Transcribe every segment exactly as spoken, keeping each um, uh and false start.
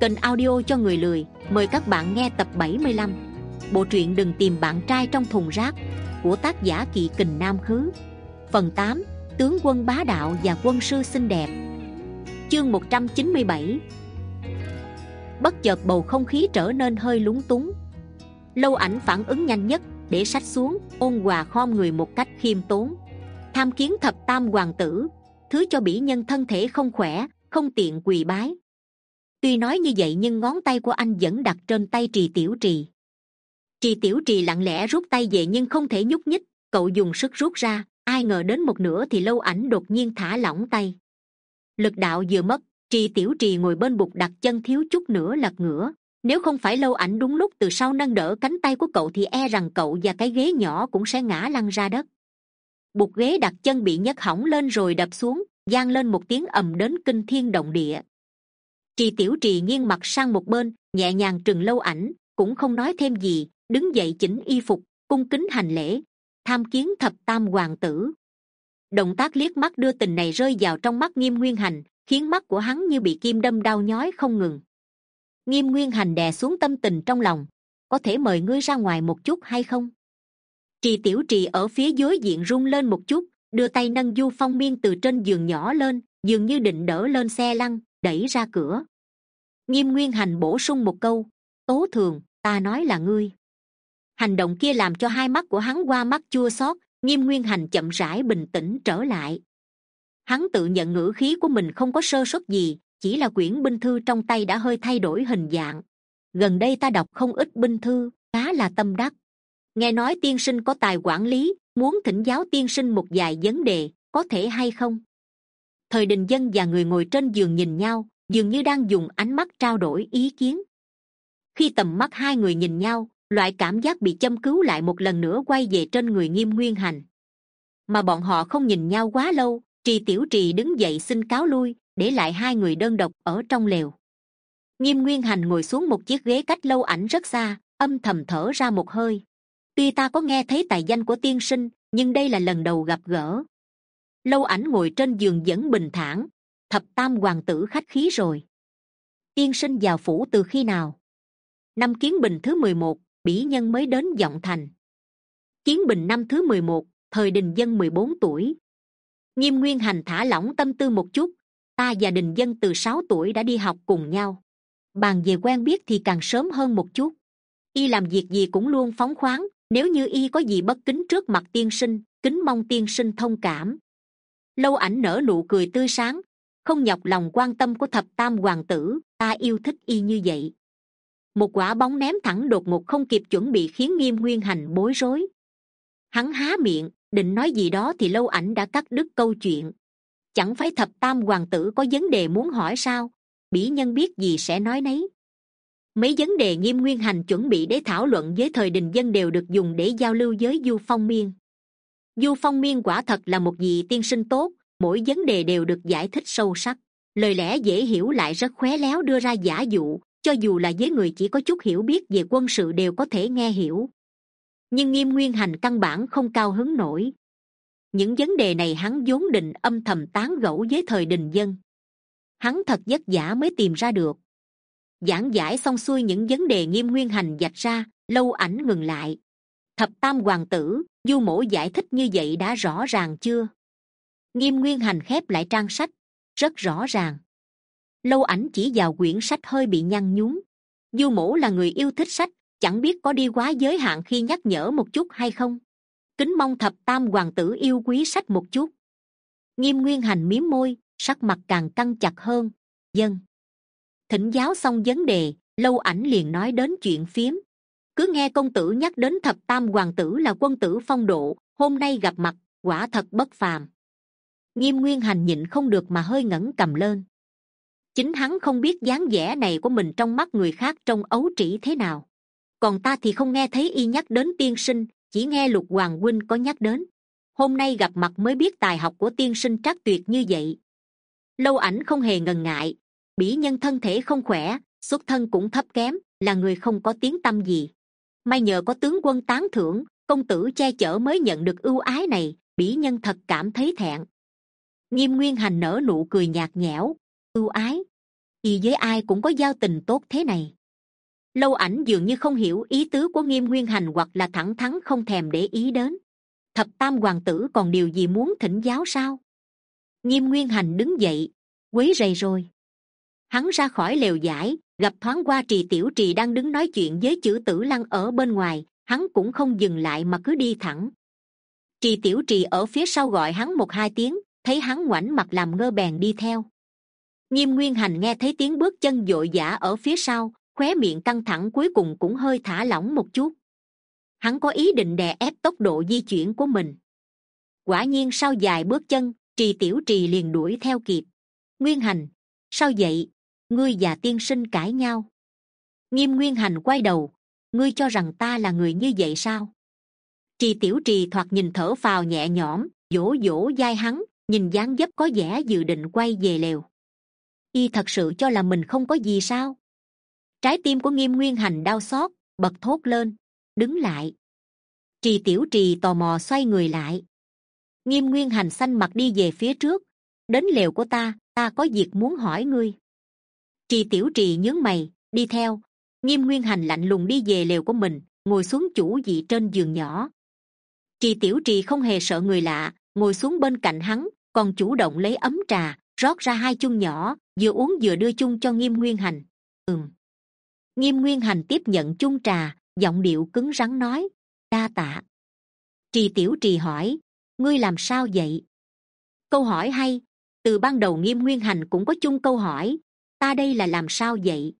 Kênh audio cho người lười. Mời các bạn nghe tập bảy mươi lăm. Bộ truyện Đừng tìm bạn trai trong thùng rác của tác giả Kỵ Kình Nam Khứ. Phần tám. Tướng quân bá đạo và quân sư xinh đẹp. Chương một trăm chín mươi bảy. Bất chợt bầu không khí trở nên hơi lúng túng. Lâu Ảnh phản ứng nhanh nhất, để sách xuống, ôn hòa khom người một cách khiêm tốn. Tham kiến thập tam hoàng tử, thứ cho bỉ nhân thân thể không khỏe, không tiện quỳ bái. Tuy nói như vậy nhưng ngón tay của anh vẫn đặt trên tay Trì Tiểu Trì. Trì Tiểu Trì lặng lẽ rút tay về nhưng không thể nhúc nhích. Cậu dùng sức rút ra, ai ngờ đến một nửa thì Lâu Ảnh đột nhiên thả lỏng tay. Lực đạo vừa mất, Trì Tiểu Trì ngồi bên bục đặt chân thiếu chút nữa lật ngửa. Nếu không phải Lâu Ảnh đúng lúc từ sau nâng đỡ cánh tay của cậu thì e rằng cậu và cái ghế nhỏ cũng sẽ ngã lăn ra đất. Bục ghế đặt chân bị nhấc hỏng lên rồi đập xuống, vang lên một tiếng ầm đến kinh thiên động địa. Trì Tiểu Trì nghiêng mặt sang một bên, nhẹ nhàng trừng Lâu Ảnh, cũng không nói thêm gì, đứng dậy chỉnh y phục, cung kính hành lễ. Tham kiến thập tam hoàng tử. Động tác liếc mắt đưa tình này rơi vào trong mắt Nghiêm Nguyên Hành, khiến mắt của hắn như bị kim đâm đau nhói không ngừng. Nghiêm Nguyên Hành đè xuống tâm tình trong lòng. Có thể mời ngươi ra ngoài một chút hay không? Trì Tiểu Trì ở phía dưới diện rung lên một chút, đưa tay nâng Du Phong Miên từ trên giường nhỏ lên, dường như định đỡ lên xe lăn, đẩy ra cửa. Nghiêm Nguyên Hành bổ sung một câu: Tố Thường, ta nói là ngươi. Hành động kia làm cho hai mắt của hắn qua mắt chua xót. Nghiêm Nguyên Hành chậm rãi bình tĩnh trở lại. Hắn tự nhận ngữ khí của mình không có sơ suất gì, chỉ là quyển binh thư trong tay đã hơi thay đổi hình dạng. Gần đây ta đọc không ít binh thư, khá là tâm đắc. Nghe nói tiên sinh có tài quản lý, muốn thỉnh giáo tiên sinh một vài vấn đề, có thể hay không? Thời Đình Dân và người ngồi trên giường nhìn nhau, dường như đang dùng ánh mắt trao đổi ý kiến. Khi tầm mắt hai người nhìn nhau, loại cảm giác bị châm cứu lại một lần nữa quay về trên người Nghiêm Nguyên Hành. Mà bọn họ không nhìn nhau quá lâu, Trì Tiểu Trì đứng dậy xin cáo lui, để lại hai người đơn độc ở trong lều. Nghiêm Nguyên Hành ngồi xuống một chiếc ghế cách Lâu Ảnh rất xa, âm thầm thở ra một hơi. Tuy ta có nghe thấy tài danh của tiên sinh, nhưng đây là lần đầu gặp gỡ. Lâu Ảnh ngồi trên giường vẫn bình thản. Thập tam hoàng tử khách khí rồi. Tiên sinh vào phủ từ khi nào? Năm Kiến Bình thứ mười một, bỉ nhân mới đến Vọng Thành. Kiến Bình năm thứ mười một, thời Đình Dân mười bốn tuổi. Nghiêm Nguyên Hành thả lỏng tâm tư một chút. Ta và Đình Dân từ sáu tuổi đã đi học cùng nhau. Bàn về quen biết thì càng sớm hơn một chút. Y làm việc gì cũng luôn phóng khoáng. Nếu như y có gì bất kính trước mặt tiên sinh, kính mong tiên sinh thông cảm. Lâu Ảnh nở nụ cười tươi sáng. Không nhọc lòng quan tâm của thập tam hoàng tử, ta yêu thích y như vậy. Một quả bóng ném thẳng đột ngột không kịp chuẩn bị khiến Nghiêm Nguyên Hành bối rối. Hắn há miệng định nói gì đó thì Lâu Ảnh đã cắt đứt câu chuyện. Chẳng phải thập tam hoàng tử có vấn đề muốn hỏi sao? Bỉ nhân biết gì sẽ nói nấy. Mấy vấn đề Nghiêm Nguyên Hành chuẩn bị để thảo luận với thời Đình Dân đều được dùng để giao lưu với Du Phong Miên. Du Phong Miên quả thật là một vị tiên sinh tốt, mỗi vấn đề đều được giải thích sâu sắc, lời lẽ dễ hiểu lại rất khéo léo đưa ra giả dụ, cho dù là với người chỉ có chút hiểu biết về quân sự đều có thể nghe hiểu. Nhưng Nghiêm Nguyên Hành căn bản không cao hứng nổi. Những vấn đề này hắn vốn định âm thầm tán gẫu với thời Đình Dân. Hắn thật vất vả mới tìm ra được. Giảng giải xong xuôi những vấn đề Nghiêm Nguyên Hành vạch ra, Lâu Ảnh ngừng lại. Thập tam hoàng tử, Du mỗ giải thích như vậy đã rõ ràng chưa? Nghiêm Nguyên Hành khép lại trang sách. Rất rõ ràng. Lâu Ảnh chỉ vào quyển sách hơi bị nhăn nhúm. Du mỗ là người yêu thích sách, chẳng biết có đi quá giới hạn khi nhắc nhở một chút hay không? Kính mong thập tam hoàng tử yêu quý sách một chút. Nghiêm Nguyên Hành mím môi, sắc mặt càng căng chặt hơn. Dân. Thỉnh giáo xong vấn đề, Lâu Ảnh liền nói đến chuyện phiếm. Cứ nghe công tử nhắc đến thập tam hoàng tử là quân tử phong độ, hôm nay gặp mặt, quả thật bất phàm. Nghiêm Nguyên Hành nhịn không được mà hơi ngẩng cầm lên. Chính hắn không biết dáng vẻ này của mình trong mắt người khác trông ấu trĩ thế nào. Còn ta thì không nghe thấy y nhắc đến tiên sinh, chỉ nghe Lục Hoàng huynh có nhắc đến. Hôm nay gặp mặt mới biết tài học của tiên sinh trắc tuyệt như vậy. Lâu Ảnh không hề ngần ngại. Bỉ nhân thân thể không khỏe, xuất thân cũng thấp kém, là người không có tiếng tăm gì. May nhờ có tướng quân tán thưởng, công tử che chở mới nhận được ưu ái này. Bỉ nhân thật cảm thấy thẹn. Nghiêm Nguyên Hành nở nụ cười nhạt nhẽo. Ưu ái? Y với ai cũng có giao tình tốt thế này. Lâu Ảnh dường như không hiểu ý tứ của Nghiêm Nguyên Hành, hoặc là thẳng thắn không thèm để ý đến. Thập tam hoàng tử còn điều gì muốn thỉnh giáo sao? Nghiêm Nguyên Hành đứng dậy. Quấy rầy rồi. Hắn ra khỏi lều vải, gặp thoáng qua Trì Tiểu Trì đang đứng nói chuyện với Chử Tử Lăng ở bên ngoài. Hắn cũng không dừng lại mà cứ đi thẳng. Trì Tiểu Trì ở phía sau gọi hắn một hai tiếng, thấy hắn ngoảnh mặt làm ngơ bèn đi theo. Nghiêm Nguyên Hành nghe thấy tiếng bước chân vội vã ở phía sau, khóe miệng căng thẳng, cuối cùng cũng hơi thả lỏng một chút. Hắn có ý định đè ép tốc độ di chuyển của mình. Quả nhiên sau vài bước chân, Trì Tiểu Trì liền đuổi theo kịp. Nguyên Hành, sao vậy? Ngươi và tiên sinh cãi nhau? Nghiêm Nguyên Hành quay đầu. Ngươi cho rằng ta là người như vậy sao? Trì Tiểu Trì thoạt nhìn thở phào nhẹ nhõm, vỗ vỗ vai hắn, nhìn dáng dấp có vẻ dự định quay về lều. Y thật sự cho là mình không có gì sao? Trái tim của Nghiêm Nguyên Hành đau xót, bật thốt lên. Đứng lại. Trì Tiểu Trì tò mò xoay người lại. Nghiêm Nguyên Hành xanh mặt đi về phía trước. Đến lều của ta, ta có việc muốn hỏi ngươi. Trì Tiểu Trì nhướng mày, đi theo. Nghiêm Nguyên Hành lạnh lùng đi về lều của mình, ngồi xuống chủ vị trên giường nhỏ. Trì Tiểu Trì không hề sợ người lạ, ngồi xuống bên cạnh hắn, còn chủ động lấy ấm trà, rót ra hai chung nhỏ, vừa uống vừa đưa chung cho Nghiêm Nguyên Hành. Ừm. Nghiêm Nguyên Hành tiếp nhận chung trà, giọng điệu cứng rắn nói. Đa tạ. Trì Tiểu Trì hỏi. Ngươi làm sao vậy? Câu hỏi hay. Từ ban đầu Nghiêm Nguyên Hành cũng có chung câu hỏi. Ta đây là làm sao vậy?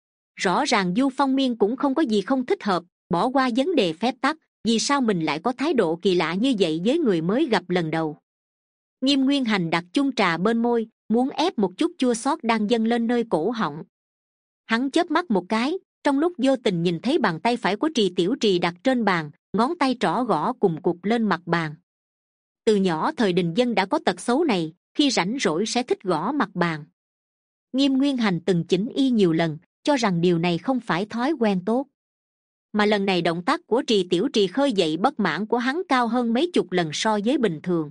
Rõ ràng Du Phong Miên cũng không có gì không thích hợp, bỏ qua vấn đề phép tắc, vì sao mình lại có thái độ kỳ lạ như vậy với người mới gặp lần đầu? Nghiêm Nguyên Hành đặt chung trà bên môi, muốn ép một chút chua xót đang dâng lên nơi cổ họng. Hắn chớp mắt một cái, trong lúc vô tình nhìn thấy bàn tay phải của Trì Tiểu Trì đặt trên bàn, ngón tay trỏ gõ cùng cục lên mặt bàn. Từ nhỏ Thời Đình Dân đã có tật xấu này, khi rảnh rỗi sẽ thích gõ mặt bàn. Nghiêm Nguyên Hành từng chỉnh y nhiều lần, cho rằng điều này không phải thói quen tốt. Mà lần này động tác của Trì Tiểu Trì khơi dậy bất mãn của hắn cao hơn mấy chục lần so với bình thường.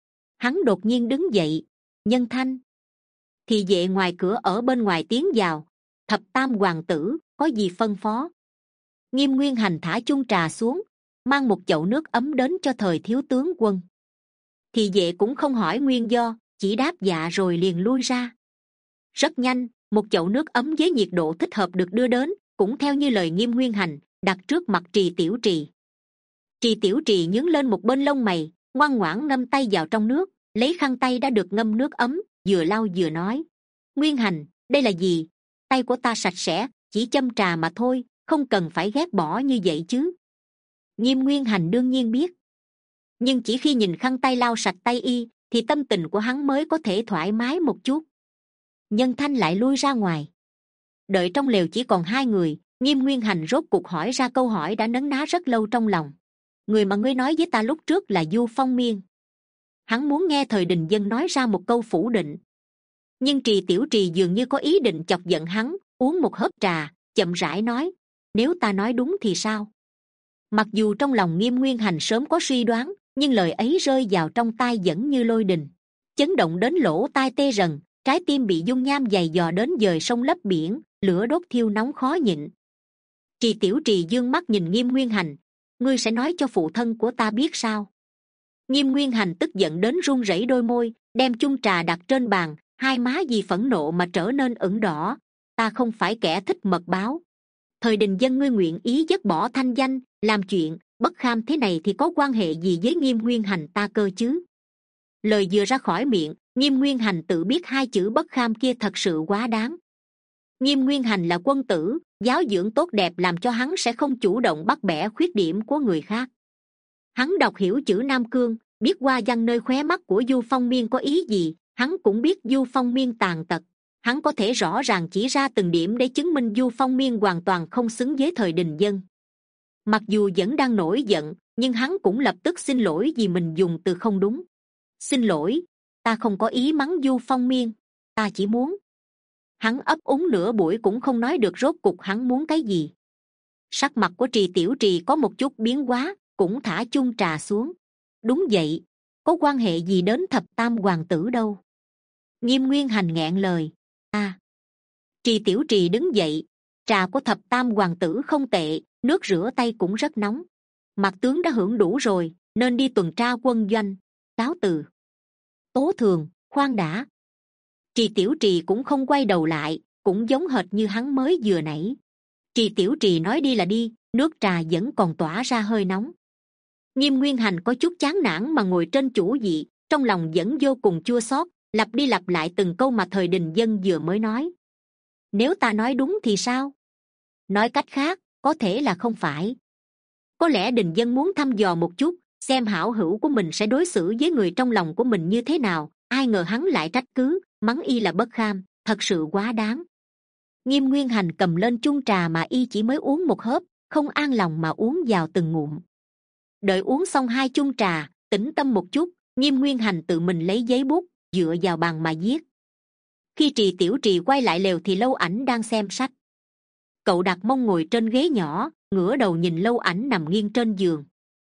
Hắn đột nhiên đứng dậy. Nhân Thanh. Thì vệ ngoài cửa ở bên ngoài tiến vào. Thập tam hoàng tử, có gì phân phó? Nghiêm Nguyên Hành thả chung trà xuống, mang một chậu nước ấm đến cho Thời thiếu tướng quân. Thì vệ cũng không hỏi nguyên do, chỉ đáp dạ rồi liền lui ra. Rất nhanh, một chậu nước ấm với nhiệt độ thích hợp được đưa đến, cũng theo như lời Nghiêm Nguyên Hành, đặt trước mặt Trì Tiểu Trì. Trì Tiểu Trì nhướng lên một bên lông mày, ngoan ngoãn ngâm tay vào trong nước, lấy khăn tay đã được ngâm nước ấm, vừa lau vừa nói. Nguyên Hành, đây là gì? Tay của ta sạch sẽ, chỉ châm trà mà thôi, không cần phải ghét bỏ như vậy chứ. Nghiêm Nguyên Hành đương nhiên biết. Nhưng chỉ khi nhìn khăn tay lau sạch tay y, thì tâm tình của hắn mới có thể thoải mái một chút. Nhân Thanh lại lui ra ngoài. Đợi trong lều chỉ còn hai người, Nghiêm Nguyên Hành rốt cuộc hỏi ra câu hỏi đã nấn ná rất lâu trong lòng. Người mà ngươi nói với ta lúc trước là Du Phong Miên. Hắn muốn nghe Thời Đình Dân nói ra một câu phủ định. Nhưng Trì Tiểu Trì dường như có ý định chọc giận hắn, uống một hớp trà, chậm rãi nói. Nếu ta nói đúng thì sao? Mặc dù trong lòng Nghiêm Nguyên Hành sớm có suy đoán, nhưng lời ấy rơi vào trong tai vẫn như lôi đình, chấn động đến lỗ tai tê rần, trái tim bị dung nham dày dò đến dời sông lấp biển, lửa đốt thiêu nóng khó nhịn. Trì Tiểu Trì dương mắt nhìn Nghiêm Nguyên Hành. Ngươi sẽ nói cho phụ thân của ta biết sao? Nghiêm Nguyên Hành tức giận đến run rẩy đôi môi, đem chung trà đặt trên bàn, hai má vì phẫn nộ mà trở nên ửng đỏ. Ta không phải kẻ thích mật báo. Thời Đình Dân ngươi nguyện ý dứt bỏ thanh danh, làm chuyện bất kham thế này thì có quan hệ gì với Nghiêm Nguyên Hành ta cơ chứ? Lời vừa ra khỏi miệng, Nghiêm Nguyên Hành tự biết hai chữ bất kham kia thật sự quá đáng. Nghiêm Nguyên Hành là quân tử, giáo dưỡng tốt đẹp làm cho hắn sẽ không chủ động bắt bẻ khuyết điểm của người khác. Hắn đọc hiểu chữ Nam Cương, biết hoa văn nơi khóe mắt của Du Phong Miên có ý gì, hắn cũng biết Du Phong Miên tàn tật. Hắn có thể rõ ràng chỉ ra từng điểm để chứng minh Du Phong Miên hoàn toàn không xứng với Thời Đình Dân. Mặc dù vẫn đang nổi giận, nhưng hắn cũng lập tức xin lỗi vì mình dùng từ không đúng. Xin lỗi, ta không có ý mắng Du Phong Miên, ta chỉ muốn. Hắn ấp úng nửa buổi cũng không nói được rốt cục hắn muốn cái gì. Sắc mặt của Trì Tiểu Trì có một chút biến hóa, cũng thả chung trà xuống. Đúng vậy, có quan hệ gì đến thập tam hoàng tử đâu? Nghiêm Nguyên Hành nghẹn lời. À, Trì Tiểu Trì đứng dậy. Trà của thập tam hoàng tử không tệ, nước rửa tay cũng rất nóng. Mặt tướng đã hưởng đủ rồi, nên đi tuần tra quân doanh, cáo từ. Tố Thường, khoan đã. Trì Tiểu Trì cũng không quay đầu lại, cũng giống hệt như hắn mới vừa nãy. Trì Tiểu Trì nói đi là đi, nước trà vẫn còn tỏa ra hơi nóng. Nghiêm Nguyên Hành có chút chán nản mà ngồi trên chủ vị, trong lòng vẫn vô cùng chua xót, lặp đi lặp lại từng câu mà thời Đình Dân vừa mới nói. Nếu ta nói đúng thì sao? Nói cách khác, có thể là không phải. Có lẽ Đình Dân muốn thăm dò một chút, xem hảo hữu của mình sẽ đối xử với người trong lòng của mình như thế nào. Ai ngờ hắn lại trách cứ, mắng y là bất kham, thật sự quá đáng. Nghiêm Nguyên Hành cầm lên chung trà mà y chỉ mới uống một hớp, không an lòng mà uống vào từng ngụm. Đợi uống xong hai chung trà, tĩnh tâm một chút, Nghiêm Nguyên Hành tự mình lấy giấy bút, dựa vào bàn mà viết. Khi Trì Tiểu Trì quay lại lều thì Lâu Ảnh đang xem sách. Cậu đặt mông ngồi trên ghế nhỏ, ngửa đầu nhìn Lâu Ảnh nằm nghiêng trên giường.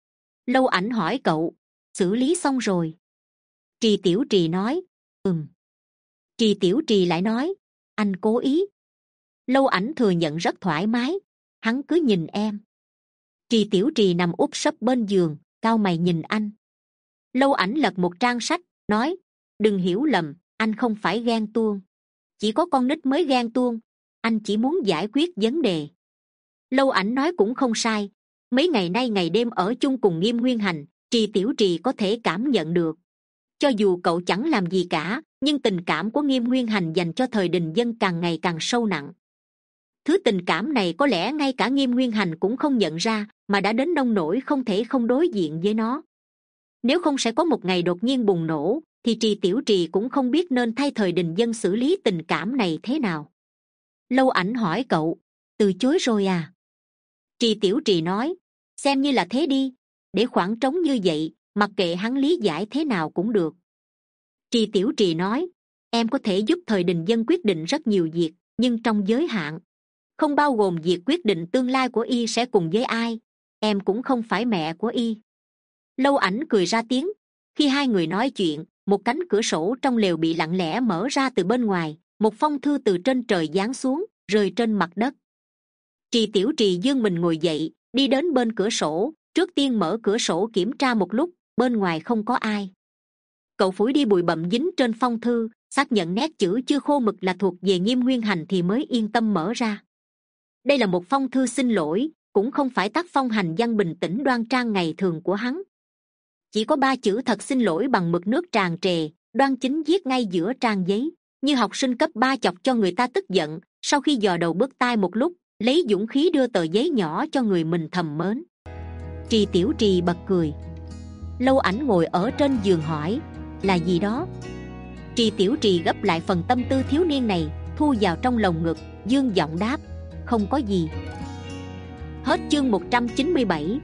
Lâu Ảnh hỏi cậu, xử lý xong rồi? Trì Tiểu Trì nói, ừm. Trì Tiểu Trì lại nói, anh cố ý. Lâu Ảnh thừa nhận rất thoải mái, hắn cứ nhìn em. Trì Tiểu Trì nằm úp sấp bên giường, cau mày nhìn anh. Lâu Ảnh lật một trang sách, nói, đừng hiểu lầm, anh không phải ghen tuông. Chỉ có con nít mới ghen tuông, anh chỉ muốn giải quyết vấn đề. Lâu Ảnh nói cũng không sai, mấy ngày nay ngày đêm ở chung cùng Nghiêm Nguyên Hành, Trì Tiểu Trì có thể cảm nhận được. Cho dù cậu chẳng làm gì cả, nhưng tình cảm của Nghiêm Nguyên Hành dành cho thời Đình Dân càng ngày càng sâu nặng. Thứ tình cảm này có lẽ ngay cả Nghiêm Nguyên Hành cũng không nhận ra, mà đã đến nông nỗi không thể không đối diện với nó. Nếu không sẽ có một ngày đột nhiên bùng nổ, thì Trì Tiểu Trì cũng không biết nên thay thời Đình Dân xử lý tình cảm này thế nào. Lâu Ảnh hỏi cậu, từ chối rồi à? Trì Tiểu Trì nói, xem như là thế đi, để khoảng trống như vậy, mặc kệ hắn lý giải thế nào cũng được. Trì Tiểu Trì nói, em có thể giúp thời Đình Dân quyết định rất nhiều việc, nhưng trong giới hạn, không bao gồm việc quyết định tương lai của y sẽ cùng với ai. Em cũng không phải mẹ của y. Lâu Ảnh cười ra tiếng. Khi hai người nói chuyện, một cánh cửa sổ trong lều bị lặng lẽ mở ra từ bên ngoài, một phong thư từ trên trời giáng xuống, rơi trên mặt đất. Trì Tiểu Trì giương mình ngồi dậy, đi đến bên cửa sổ, trước tiên mở cửa sổ kiểm tra một lúc, bên ngoài không có ai. Cậu phủi đi bụi bặm dính trên phong thư, xác nhận nét chữ chưa khô mực là thuộc về Nghiêm Nguyên Hành thì mới yên tâm mở ra. Đây là một phong thư xin lỗi, cũng không phải tác phong hành văn bình tĩnh đoan trang ngày thường của hắn. Chỉ có ba chữ thật xin lỗi bằng mực nước tràn trề, đoan chính viết ngay giữa trang giấy, như học sinh cấp ba chọc cho người ta tức giận. Sau khi dò đầu bứt tai một lúc, lấy dũng khí đưa tờ giấy nhỏ cho người mình thầm mến. Trì Tiểu Trì bật cười. Lâu Ảnh ngồi ở trên giường hỏi, là gì đó? Trì Tiểu Trì gấp lại phần tâm tư thiếu niên này, thu vào trong lồng ngực, dương giọng đáp, không có gì. Hết chương một trăm chín mươi bảy.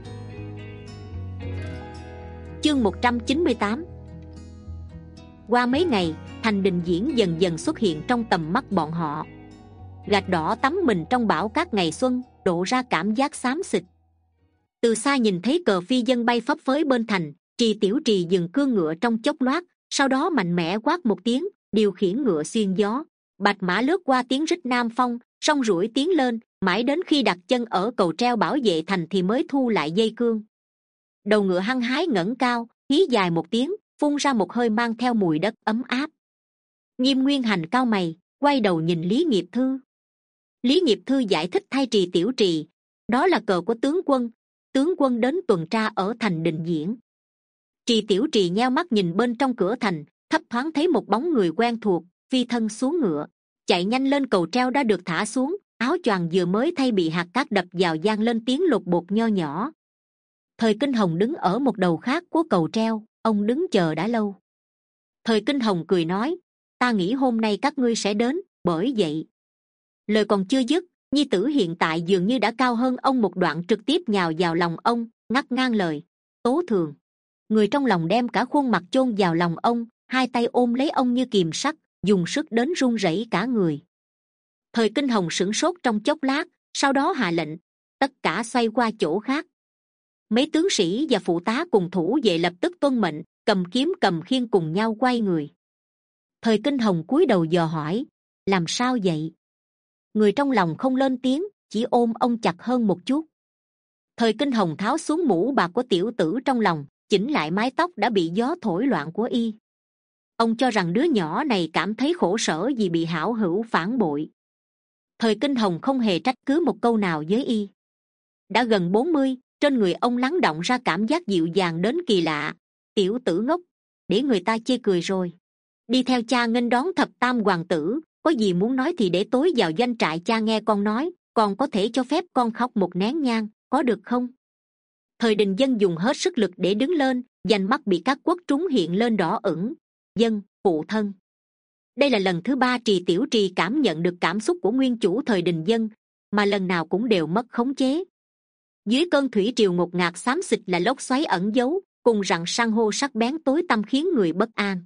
Chương một trăm chín mươi tám. Qua mấy ngày, thành Đình Diễn dần dần xuất hiện trong tầm mắt bọn họ. Gạch đỏ tắm mình trong bão cát ngày xuân, độ ra cảm giác xám xịt. Từ xa nhìn thấy cờ phi dân bay phấp phới bên thành, Trì Tiểu Trì dừng cương ngựa trong chốc lát, sau đó mạnh mẽ quát một tiếng, điều khiển ngựa xuyên gió. Bạch mã lướt qua tiếng rít nam phong, song rủi tiến lên, mãi đến khi đặt chân ở cầu treo bảo vệ thành thì mới thu lại dây cương. Đầu ngựa hăng hái ngẩng cao, hí dài một tiếng, phun ra một hơi mang theo mùi đất ấm áp. Nghiêm Nguyên Hành cau mày, quay đầu nhìn Lý Nghiệp Thư. Lý Nghiệp Thư giải thích thay Trì Tiểu Trì, đó là cờ của tướng quân, tướng quân đến tuần tra ở thành Đình Diễn. Trì Tiểu Trì nheo mắt nhìn bên trong cửa thành, thấp thoáng thấy một bóng người quen thuộc, phi thân xuống ngựa, chạy nhanh lên cầu treo đã được thả xuống, áo choàng vừa mới thay bị hạt cát đập vào vang lên tiếng lột bột nho nhỏ. Thời Kinh Hồng đứng ở một đầu khác của cầu treo, ông đứng chờ đã lâu. Thời Kinh Hồng cười nói, ta nghĩ hôm nay các ngươi sẽ đến, bởi vậy. Lời còn chưa dứt, nhi tử hiện tại dường như đã cao hơn ông một đoạn, trực tiếp nhào vào lòng ông, ngắt ngang lời. Tố Thường. Người trong lòng đem cả khuôn mặt chôn vào lòng ông, hai tay ôm lấy ông như kìm sắt, dùng sức đến run rẩy cả người. Thời Kinh Hồng sửng sốt trong chốc lát, sau đó hạ lệnh, tất cả xoay qua chỗ khác. Mấy tướng sĩ và phụ tá cùng thủ vệ lập tức tuân mệnh, cầm kiếm cầm khiên cùng nhau quay người. Thời Kinh Hồng cúi đầu dò hỏi, làm sao vậy? Người trong lòng không lên tiếng, chỉ ôm ông chặt hơn một chút. Thời Kinh Hồng tháo xuống mũ bạc của tiểu tử trong lòng, chỉnh lại mái tóc đã bị gió thổi loạn của y. Ông cho rằng đứa nhỏ này cảm thấy khổ sở vì bị hảo hữu phản bội. Thời Kinh Hồng không hề trách cứ một câu nào với y. Đã gần bốn mươi, trên người ông lắng đọng ra cảm giác dịu dàng đến kỳ lạ. Tiểu tử ngốc, để người ta chê cười rồi. Đi theo cha nghênh đón thập tam hoàng tử, có gì muốn nói thì để tối vào doanh trại cha nghe con nói, còn có thể cho phép con khóc một nén nhang, có được không? Thời Đình Dân dùng hết sức lực để đứng lên, vành mắt bị các quất trúng hiện lên đỏ ửng. Dân, phụ thân. Đây là lần thứ ba Trì Tiểu Trì cảm nhận được cảm xúc của nguyên chủ Thời Đình Dân, mà lần nào cũng đều mất khống chế. Dưới cơn thủy triều ngột ngạt xám xịt là lốc xoáy ẩn giấu, cùng rằng san hô sắc bén tối tăm khiến người bất an.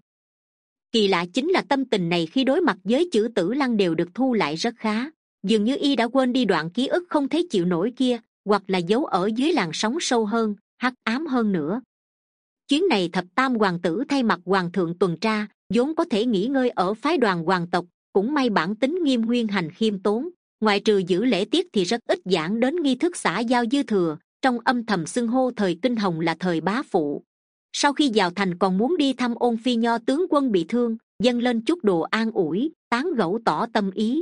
Kỳ lạ chính là tâm tình này khi đối mặt với chữ Tử Lăng đều được thu lại rất khá, dường như y đã quên đi đoạn ký ức không thể chịu nổi kia, hoặc là giấu ở dưới làn sóng sâu hơn, hắc ám hơn nữa. Chuyến này thập tam hoàng tử thay mặt hoàng thượng tuần tra, vốn có thể nghỉ ngơi ở phái đoàn hoàng tộc, cũng may bản tính Nghiêm Huyên Hành khiêm tốn, ngoại trừ giữ lễ tiết thì rất ít giảng đến nghi thức xã giao dư thừa, trong âm thầm xưng hô Thời Kinh Hồng là thời bá phụ. Sau khi vào thành còn muốn đi thăm Ôn Phi Nho tướng quân bị thương, dâng lên chút đồ an ủi, tán gẫu tỏ tâm ý.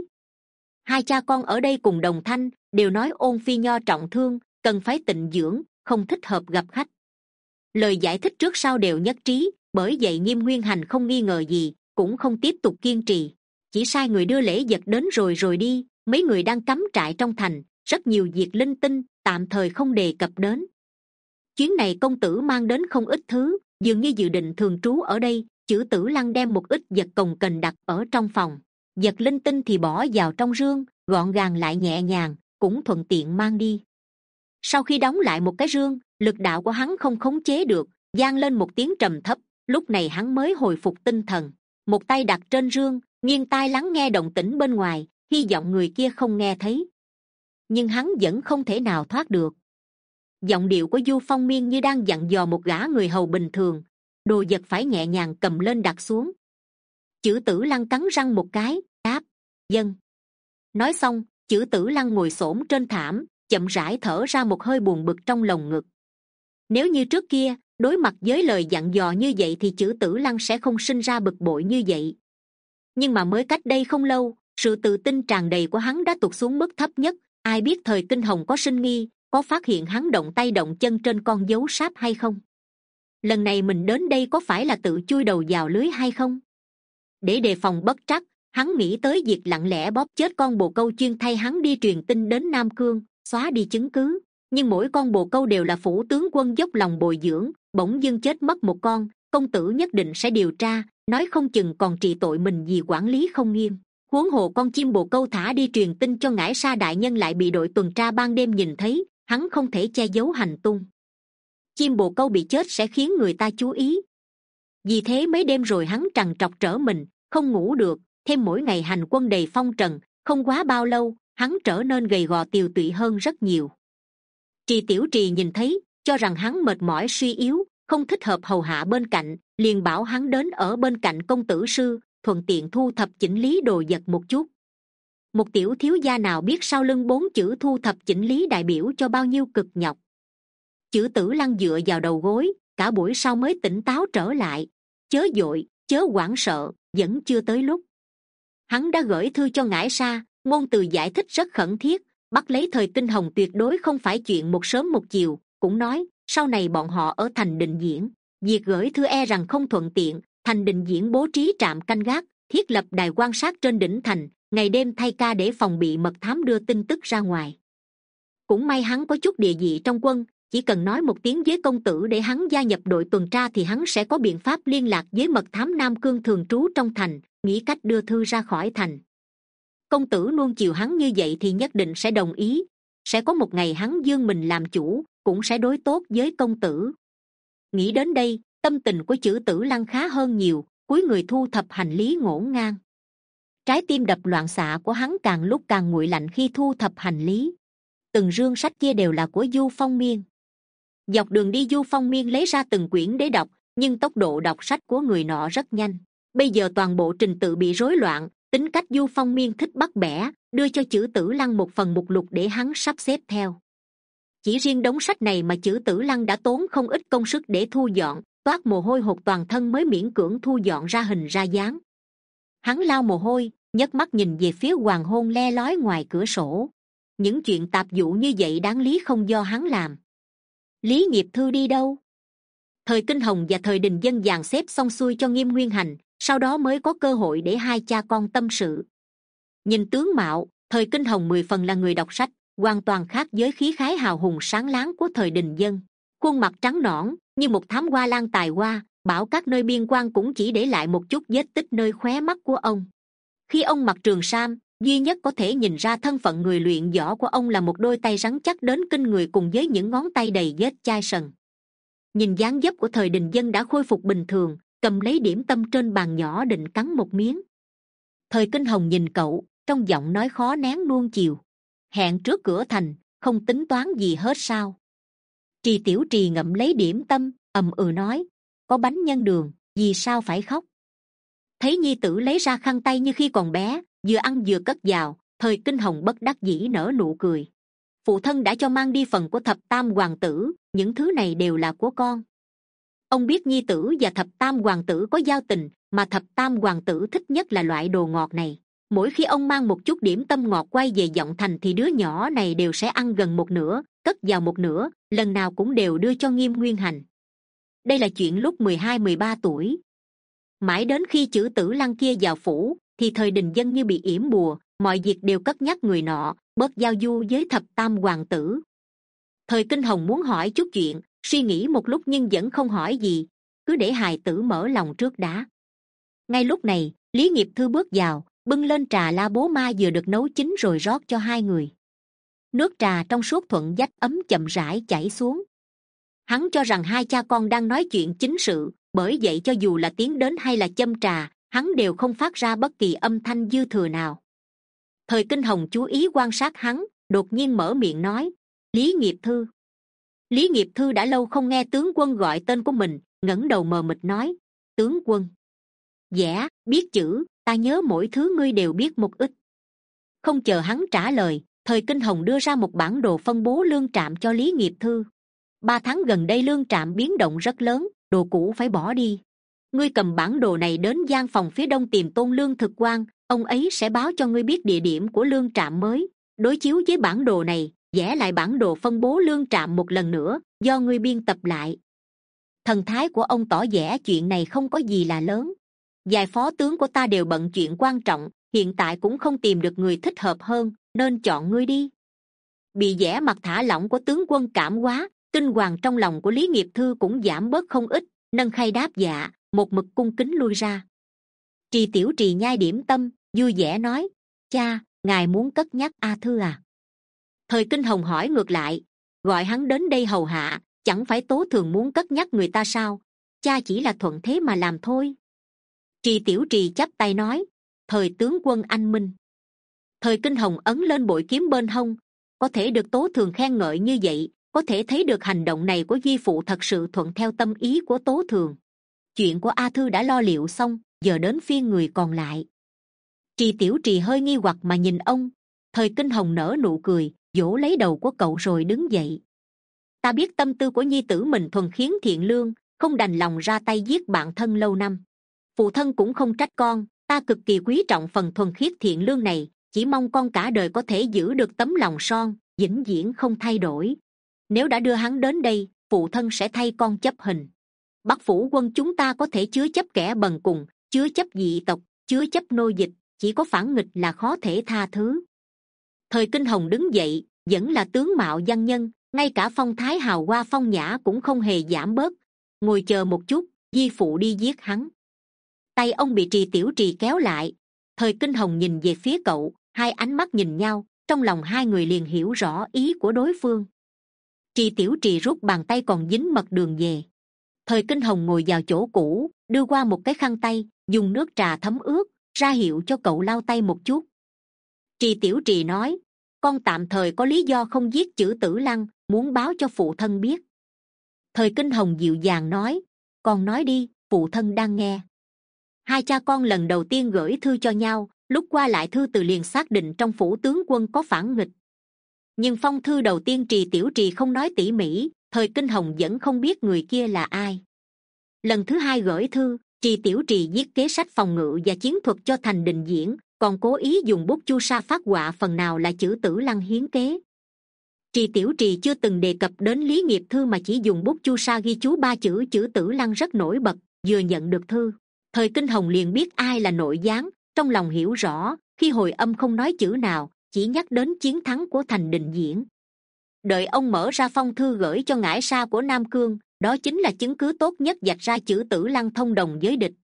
Hai cha con ở đây cùng đồng thanh đều nói Ôn Phi Nho trọng thương, cần phải tịnh dưỡng, không thích hợp gặp khách. Lời giải thích trước sau đều nhất trí, bởi vậy Nghiêm Huyên Hành không nghi ngờ gì, cũng không tiếp tục kiên trì, chỉ sai người đưa lễ vật đến rồi rồi đi. Mấy người đang cắm trại trong thành, rất nhiều việc linh tinh tạm thời không đề cập đến. Chuyến này công tử mang đến không ít thứ, dường như dự định thường trú ở đây. Chữ Tử Lăng đem một ít vật cồng kềnh đặt ở trong phòng, vật linh tinh thì bỏ vào trong rương, gọn gàng lại nhẹ nhàng, cũng thuận tiện mang đi. Sau khi đóng lại một cái rương, lực đạo của hắn không khống chế được, vang lên một tiếng trầm thấp. Lúc này hắn mới hồi phục tinh thần, một tay đặt trên rương, nghiêng tai lắng nghe động tĩnh bên ngoài, hy vọng người kia không nghe thấy. Nhưng hắn vẫn không thể nào thoát được. Giọng điệu của Du Phong Miên như đang dặn dò một gã người hầu bình thường, đồ vật phải nhẹ nhàng cầm lên đặt xuống. Chữ Tử Lăng cắn răng một cái, đáp, dân. Nói xong, chữ Tử Lăng ngồi xổm trên thảm, chậm rãi thở ra một hơi buồn bực trong lồng ngực. Nếu như trước kia, đối mặt với lời dặn dò như vậy thì chữ Tử Lăng sẽ không sinh ra bực bội như vậy. Nhưng mà mới cách đây không lâu, sự tự tin tràn đầy của hắn đã tụt xuống mức thấp nhất. Ai biết Thời Kinh Hồng có sinh nghi, có phát hiện hắn động tay động chân trên con dấu sáp hay không? Lần này mình đến đây có phải là tự chui đầu vào lưới hay không? Để đề phòng bất trắc, hắn nghĩ tới việc lặng lẽ bóp chết con bồ câu chuyên thay hắn đi truyền tin đến Nam Cương, xóa đi chứng cứ. Nhưng mỗi con bồ câu đều là phủ tướng quân dốc lòng bồi dưỡng, bỗng dưng chết mất một con, công tử nhất định sẽ điều tra, nói không chừng còn trị tội mình vì quản lý không nghiêm. Huống hồ con chim bồ câu thả đi truyền tin cho Ngải Sa đại nhân lại bị đội tuần tra ban đêm nhìn thấy, hắn không thể che giấu hành tung. Chim bồ câu bị chết sẽ khiến người ta chú ý. Vì thế mấy đêm rồi hắn trằn trọc trở mình, không ngủ được, thêm mỗi ngày hành quân đầy phong trần, không quá bao lâu, hắn trở nên gầy gò tiều tụy hơn rất nhiều. Trì Tiểu Trì nhìn thấy, cho rằng hắn mệt mỏi suy yếu, không thích hợp hầu hạ bên cạnh, liền bảo hắn đến ở bên cạnh công tử sư, thuận tiện thu thập chỉnh lý đồ vật một chút. Một tiểu thiếu gia nào biết sau lưng bốn chữ thu thập chỉnh lý đại biểu cho bao nhiêu cực nhọc. Chữ Tử Lăng dựa vào đầu gối, cả buổi sau mới tỉnh táo trở lại. Chớ vội, chớ hoảng sợ, vẫn chưa tới lúc. Hắn đã gửi thư cho Ngải Sa, ngôn từ giải thích rất khẩn thiết, bắt lấy Thời Kinh Hồng tuyệt đối không phải chuyện một sớm một chiều, cũng nói sau này bọn họ ở thành Định Diễn, việc gửi thư e rằng không thuận tiện. Thành Định Diễn bố trí trạm canh gác, thiết lập đài quan sát trên đỉnh thành, ngày đêm thay ca để phòng bị mật thám đưa tin tức ra ngoài. Cũng may hắn có chút địa vị trong quân, chỉ cần nói một tiếng với công tử để hắn gia nhập đội tuần tra thì hắn sẽ có biện pháp liên lạc với mật thám Nam Cương thường trú trong thành, nghĩ cách đưa thư ra khỏi thành. Công tử nuông chiều hắn như vậy thì nhất định sẽ đồng ý, sẽ có một ngày hắn dương mình làm chủ, cũng sẽ đối tốt với công tử. Nghĩ đến đây, tâm tình của chữ Tử Lăng khá hơn nhiều, cúi người thu thập hành lý ngổn ngang. Trái tim đập loạn xạ của hắn càng lúc càng nguội lạnh khi thu thập hành lý. Từng rương sách kia đều là của Du Phong Miên. Dọc đường đi Du Phong Miên lấy ra từng quyển để đọc, nhưng tốc độ đọc sách của người nọ rất nhanh. Bây giờ toàn bộ trình tự bị rối loạn, tính cách du phong miên thích bắt bẻ, đưa cho Chữ Tử Lăng một phần mục lục để hắn sắp xếp theo. Chỉ riêng đống sách này mà Chữ Tử Lăng đã tốn không ít công sức để thu dọn, toát mồ hôi hột toàn thân mới miễn cưỡng thu dọn ra hình ra dáng. Hắn lau mồ hôi, nhấc mắt nhìn về phía hoàng hôn le lói ngoài cửa sổ. Những chuyện tạp vụ như vậy đáng lý không do hắn làm. Lý Nghiệp Thư đi đâu? Thời Kinh Hồng và Thời Đình Dân dàn xếp xong xuôi cho Nghiêm Nguyên Hành, sau đó mới có cơ hội để hai cha con tâm sự. Nhìn tướng mạo, Thời Kinh Hồng mười phần là người đọc sách, hoàn toàn khác với khí khái hào hùng sáng láng của Thời Đình Dân. Khuôn mặt trắng nõn như một thám hoa lan tài hoa, bảo các nơi biên quan cũng chỉ để lại một chút vết tích nơi khóe mắt của ông. Khi ông mặc trường sam, duy nhất có thể nhìn ra thân phận người luyện võ của ông là một đôi tay rắn chắc đến kinh người cùng với những ngón tay đầy vết chai sần. Nhìn dáng dấp của Thời Đình Dân đã khôi phục bình thường, cầm lấy điểm tâm trên bàn nhỏ định cắn một miếng. Thời Kinh Hồng nhìn cậu, trong giọng nói khó nén nuông chiều. Hẹn trước cửa thành, không tính toán gì hết sao? Trì Tiểu Trì ngậm lấy điểm tâm, ầm ừ nói, có bánh nhân đường, vì sao phải khóc? Thấy nhi tử lấy ra khăn tay như khi còn bé, vừa ăn vừa cất vào, Thời Kinh Hồng bất đắc dĩ nở nụ cười. Phụ thân đã cho mang đi phần của thập tam hoàng tử, những thứ này đều là của con. Ông biết nhi tử và thập tam hoàng tử có giao tình, mà thập tam hoàng tử thích nhất là loại đồ ngọt này. Mỗi khi ông mang một chút điểm tâm ngọt quay về giọng thành thì đứa nhỏ này đều sẽ ăn gần một nửa, cất vào một nửa, lần nào cũng đều đưa cho Nghiêm Nguyên Hành. Đây là chuyện lúc mười hai mười ba tuổi. Mãi đến khi Chữ Tử Lăng kia vào phủ, thì Thời Đình Dân như bị yểm bùa, mọi việc đều cất nhắc người nọ, bớt giao du với thập tam hoàng tử. Thời Kinh Hồng muốn hỏi chút chuyện, suy nghĩ một lúc nhưng vẫn không hỏi gì, cứ để hài tử mở lòng trước đã. Ngay lúc này, Lý Nghiệp Thư bước vào, bưng lên trà la bố ma vừa được nấu chín rồi rót cho hai người. Nước trà trong suốt thuận vách ấm chậm rãi chảy xuống. Hắn cho rằng hai cha con đang nói chuyện chính sự, bởi vậy cho dù là tiến đến hay là châm trà, hắn đều không phát ra bất kỳ âm thanh dư thừa nào. Thời Kinh Hồng chú ý quan sát hắn, đột nhiên mở miệng nói, Lý Nghiệp Thư. Lý Nghiệp Thư đã lâu không nghe tướng quân gọi tên của mình, ngẩng đầu mờ mịt nói, tướng quân. Dạ, biết chữ, ta nhớ mỗi thứ ngươi đều biết một ít. Không chờ hắn trả lời, Thời Kinh Hồng đưa ra một bản đồ phân bố lương trạm cho Lý Nghiệp Thư. Ba tháng gần đây lương trạm biến động rất lớn, đồ cũ phải bỏ đi. Ngươi cầm bản đồ này đến gian phòng phía đông tìm Tôn Lương Thực Quan, ông ấy sẽ báo cho ngươi biết địa điểm của lương trạm mới. Đối chiếu với bản đồ này, vẽ lại bản đồ phân bố lương trạm một lần nữa, do ngươi biên tập lại. Thần thái của ông tỏ vẻ chuyện này không có gì là lớn. Vài phó tướng của ta đều bận chuyện quan trọng, hiện tại cũng không tìm được người thích hợp hơn, nên chọn ngươi đi. Bị vẻ mặt thả lỏng của tướng quân cảm hóa, kinh hoàng trong lòng của Lý Nghiệp Thư cũng giảm bớt không ít, nâng khay đáp dạ, một mực cung kính lui ra. Trì Tiểu Trì nhai điểm tâm, vui vẻ nói, cha, ngài muốn cất nhắc A Thư à? Thời Kinh Hồng hỏi ngược lại, gọi hắn đến đây hầu hạ, chẳng phải Tố Thường muốn cất nhắc người ta sao? Cha chỉ là thuận thế mà làm thôi. Trì Tiểu Trì chắp tay nói, thời tướng quân anh minh. Thời Kinh Hồng ấn lên bội kiếm bên hông, có thể được Tố Thường khen ngợi như vậy, có thể thấy được hành động này của Di Phụ thật sự thuận theo tâm ý của Tố Thường. Chuyện của A Thư đã lo liệu xong, giờ đến phiên người còn lại. Trì Tiểu Trì hơi nghi hoặc mà nhìn ông. Thời Kinh Hồng nở nụ cười, vỗ lấy đầu của cậu rồi đứng dậy. Ta biết tâm tư của nhi tử mình thuần khiết thiện lương, không đành lòng ra tay giết bạn thân lâu năm. Phụ thân cũng không trách con, ta cực kỳ quý trọng phần thuần khiết thiện lương này, chỉ mong con cả đời có thể giữ được tấm lòng son, vĩnh viễn không thay đổi. Nếu đã đưa hắn đến đây, phụ thân sẽ thay con chấp hình. Bắc phủ quân chúng ta có thể chứa chấp kẻ bần cùng, chứa chấp dị tộc, chứa chấp nô dịch, chỉ có phản nghịch là khó thể tha thứ. Thời Kinh Hồng đứng dậy, vẫn là tướng mạo văn nhân, ngay cả phong thái hào hoa phong nhã cũng không hề giảm bớt. Ngồi chờ một chút, Di Phụ đi giết hắn. Tay ông bị Trì Tiểu Trì kéo lại. Thời Kinh Hồng nhìn về phía cậu, hai ánh mắt nhìn nhau, trong lòng hai người liền hiểu rõ ý của đối phương. Trì Tiểu Trì rút bàn tay còn dính mật đường về. Thời Kinh Hồng ngồi vào chỗ cũ, đưa qua một cái khăn tay, dùng nước trà thấm ướt, ra hiệu cho cậu lau tay một chút. Trì Tiểu Trì nói, con tạm thời có lý do không giết Chữ Tử Lăng, muốn báo cho phụ thân biết. Thời Kinh Hồng dịu dàng nói, con nói đi, phụ thân đang nghe. Hai cha con lần đầu tiên gửi thư cho nhau, lúc qua lại thư từ liền xác định trong phủ tướng quân có phản nghịch. Nhưng phong thư đầu tiên Trì Tiểu Trì không nói tỉ mỉ, Thời Kinh Hồng vẫn không biết người kia là ai. Lần thứ hai gửi thư, Trì Tiểu Trì viết kế sách phòng ngự và chiến thuật cho Thành Đình Diễn, còn cố ý dùng bút chu sa phát họa phần nào là chữ Tử Lăng hiến kế. Trì Tiểu Trì chưa từng đề cập đến Lý Nghiệp Thư mà chỉ dùng bút chu sa ghi chú ba chữ chữ Tử Lăng rất nổi bật. Vừa nhận được thư, Thời Kinh Hồng liền biết ai là nội gián, trong lòng hiểu rõ, khi hồi âm không nói chữ nào, chỉ nhắc đến chiến thắng của Thành Đình Diễn. Đợi ông mở ra phong thư gửi cho ngải sa của Nam Cương, đó chính là chứng cứ tốt nhất vạch ra chữ Tử Lăng thông đồng với địch.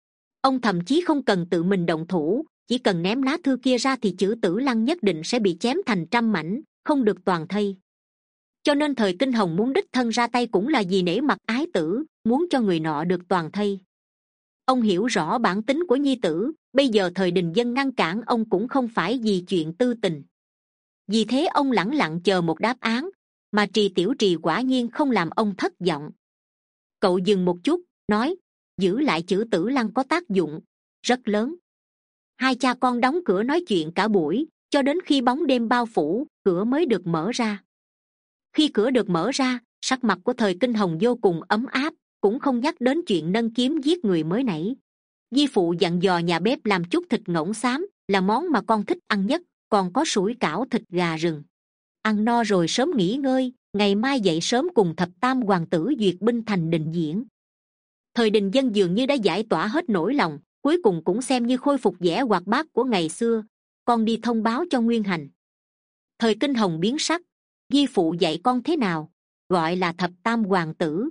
Ông thậm chí không cần tự mình động thủ, chỉ cần ném lá thư kia ra thì chữ Tử Lăng nhất định sẽ bị chém thành trăm mảnh, không được toàn thây. Cho nên Thời Kinh Hồng muốn đích thân ra tay cũng là vì nể mặt ái tử, muốn cho người nọ được toàn thây. Ông hiểu rõ bản tính của nhi tử, bây giờ Thời Đình Dân ngăn cản ông cũng không phải vì chuyện tư tình. Vì thế ông lẳng lặng chờ một đáp án, mà Trì Tiểu Trì quả nhiên không làm ông thất vọng. Cậu dừng một chút, nói, giữ lại chữ Tử Lăng có tác dụng rất lớn. Hai cha con đóng cửa nói chuyện cả buổi, cho đến khi bóng đêm bao phủ, cửa mới được mở ra. Khi cửa được mở ra, sắc mặt của Thời Kinh Hồng vô cùng ấm áp, cũng không nhắc đến chuyện nâng kiếm giết người mới nãy. Di phụ dặn dò nhà bếp làm chút thịt ngỗng xám, là món mà con thích ăn nhất, còn có sủi cảo thịt gà rừng. Ăn no rồi sớm nghỉ ngơi, ngày mai dậy sớm cùng thập tam hoàng tử duyệt binh Thành Đình Diễn. Thời Đình Dân dường như đã giải tỏa hết nỗi lòng, cuối cùng cũng xem như khôi phục vẻ hoạt bát của ngày xưa. Con đi thông báo cho Nguyên Hành. Thời Kinh Hồng biến sắc, di phụ dạy con thế nào? Gọi là thập tam hoàng tử.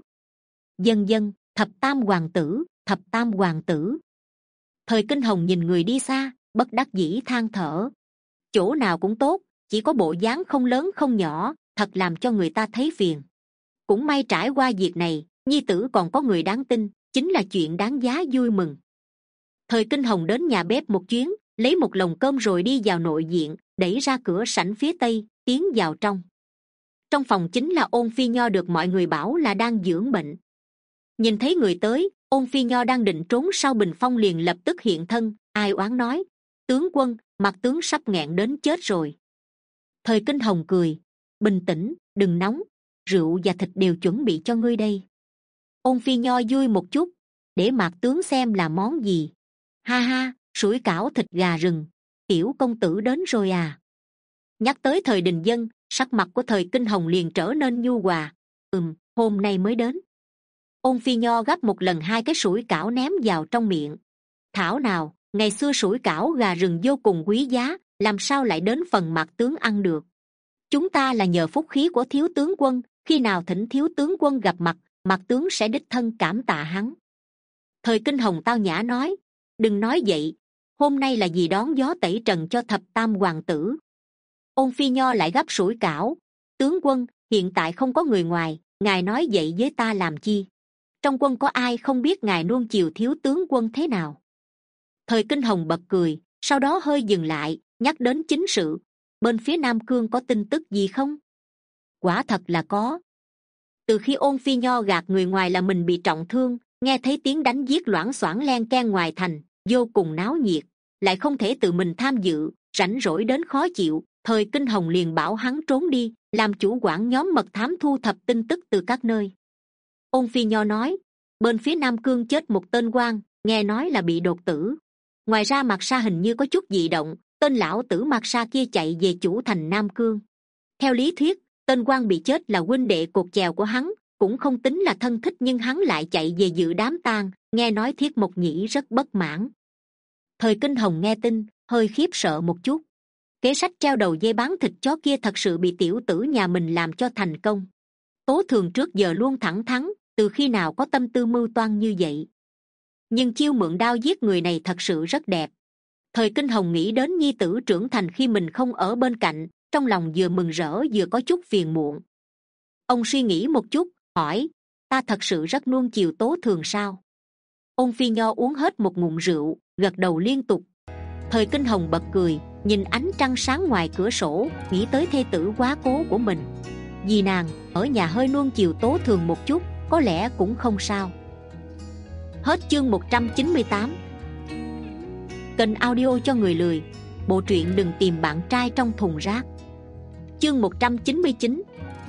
Dân dân, thập tam hoàng tử, thập tam hoàng tử. Thời Kinh Hồng nhìn người đi xa, bất đắc dĩ than thở. Chỗ nào cũng tốt, chỉ có bộ dáng không lớn không nhỏ, thật làm cho người ta thấy phiền. Cũng may trải qua việc này, nhi tử còn có người đáng tin, chính là chuyện đáng giá vui mừng. Thời Kinh Hồng đến nhà bếp một chuyến, lấy một lồng cơm rồi đi vào nội viện, đẩy ra cửa sảnh phía tây, tiến vào trong. Trong phòng chính là Ôn Phi Nho được mọi người bảo là đang dưỡng bệnh. Nhìn thấy người tới, Ôn Phi Nho đang định trốn sau bình phong liền lập tức hiện thân, ai oán nói, tướng quân, mặt tướng sắp nghẹn đến chết rồi. Thời Kinh Hồng cười, bình tĩnh, đừng nóng, rượu và thịt đều chuẩn bị cho ngươi đây. Ôn Phi Nho vui một chút, để mặt tướng xem là món gì. Ha ha, sủi cảo thịt gà rừng, tiểu công tử đến rồi à? Nhắc tới Thời Đình Dân, sắc mặt của Thời Kinh Hồng liền trở nên nhu hòa. Ừm, hôm nay mới đến. Ôn Phi Nho gắp một lần hai cái sủi cảo ném vào trong miệng. Thảo nào, ngày xưa sủi cảo gà rừng vô cùng quý giá, làm sao lại đến phần mặt tướng ăn được? Chúng ta là nhờ phúc khí của thiếu tướng quân, khi nào thỉnh thiếu tướng quân gặp mặt, mặt tướng sẽ đích thân cảm tạ hắn. Thời Kinh Hồng tao nhã nói, đừng nói vậy, hôm nay là vì đón gió tẩy trần cho thập tam hoàng tử. Ôn Phi Nho lại gắp sủi cảo, tướng quân, hiện tại không có người ngoài, ngài nói vậy với ta làm chi? Trong quân có ai không biết ngài nuông chiều thiếu tướng quân thế nào? Thời Kinh Hồng bật cười, sau đó hơi dừng lại, nhắc đến chính sự. Bên phía Nam Cương có tin tức gì không? Quả thật là có. Từ khi Ôn Phi Nho gạt người ngoài là mình bị trọng thương, nghe thấy tiếng đánh giết loảng xoảng len keng ngoài thành, vô cùng náo nhiệt, lại không thể tự mình tham dự, rảnh rỗi đến khó chịu. Thời Kinh Hồng liền bảo hắn trốn đi, làm chủ quản nhóm mật thám thu thập tin tức từ các nơi. Ôn Phi Nho nói, bên phía Nam Cương chết một tên quan, nghe nói là bị đột tử. Ngoài ra Mạc Sa hình như có chút dị động, tên lão tử Mạc Sa kia chạy về chủ thành Nam Cương. Theo lý thuyết, tên quan bị chết là huynh đệ cột chèo của hắn, cũng không tính là thân thích, nhưng hắn lại chạy về dự đám tang, nghe nói Thiết Mộc Nhĩ rất bất mãn. Thời Kinh Hồng nghe tin, hơi khiếp sợ một chút. Kế sách treo đầu dây bán thịt chó kia thật sự bị tiểu tử nhà mình làm cho thành công. Tố Thường trước giờ luôn thẳng thắn, từ khi nào có tâm tư mưu toan như vậy. Nhưng chiêu mượn đao giết người này thật sự rất đẹp. Thời Kinh Hồng nghĩ đến nhi tử trưởng thành khi mình không ở bên cạnh, trong lòng vừa mừng rỡ vừa có chút phiền muộn. Ông suy nghĩ một chút, hỏi, ta thật sự rất nuông chiều Tố Thường sao? Ôn Phi Nho uống hết một ngụm rượu, gật đầu liên tục. Thời Kinh Hồng bật cười, nhìn ánh trăng sáng ngoài cửa sổ, nghĩ tới thê tử quá cố của mình. Vì nàng ở nhà hơi nuông chiều Tố Thường một chút, có lẽ cũng không sao. Hết chương một trăm chín mươi tám. kênh audio cho người lười. Bộ truyện Đừng Tìm Bạn Trai Trong Thùng Rác. Chương một trăm chín mươi chín.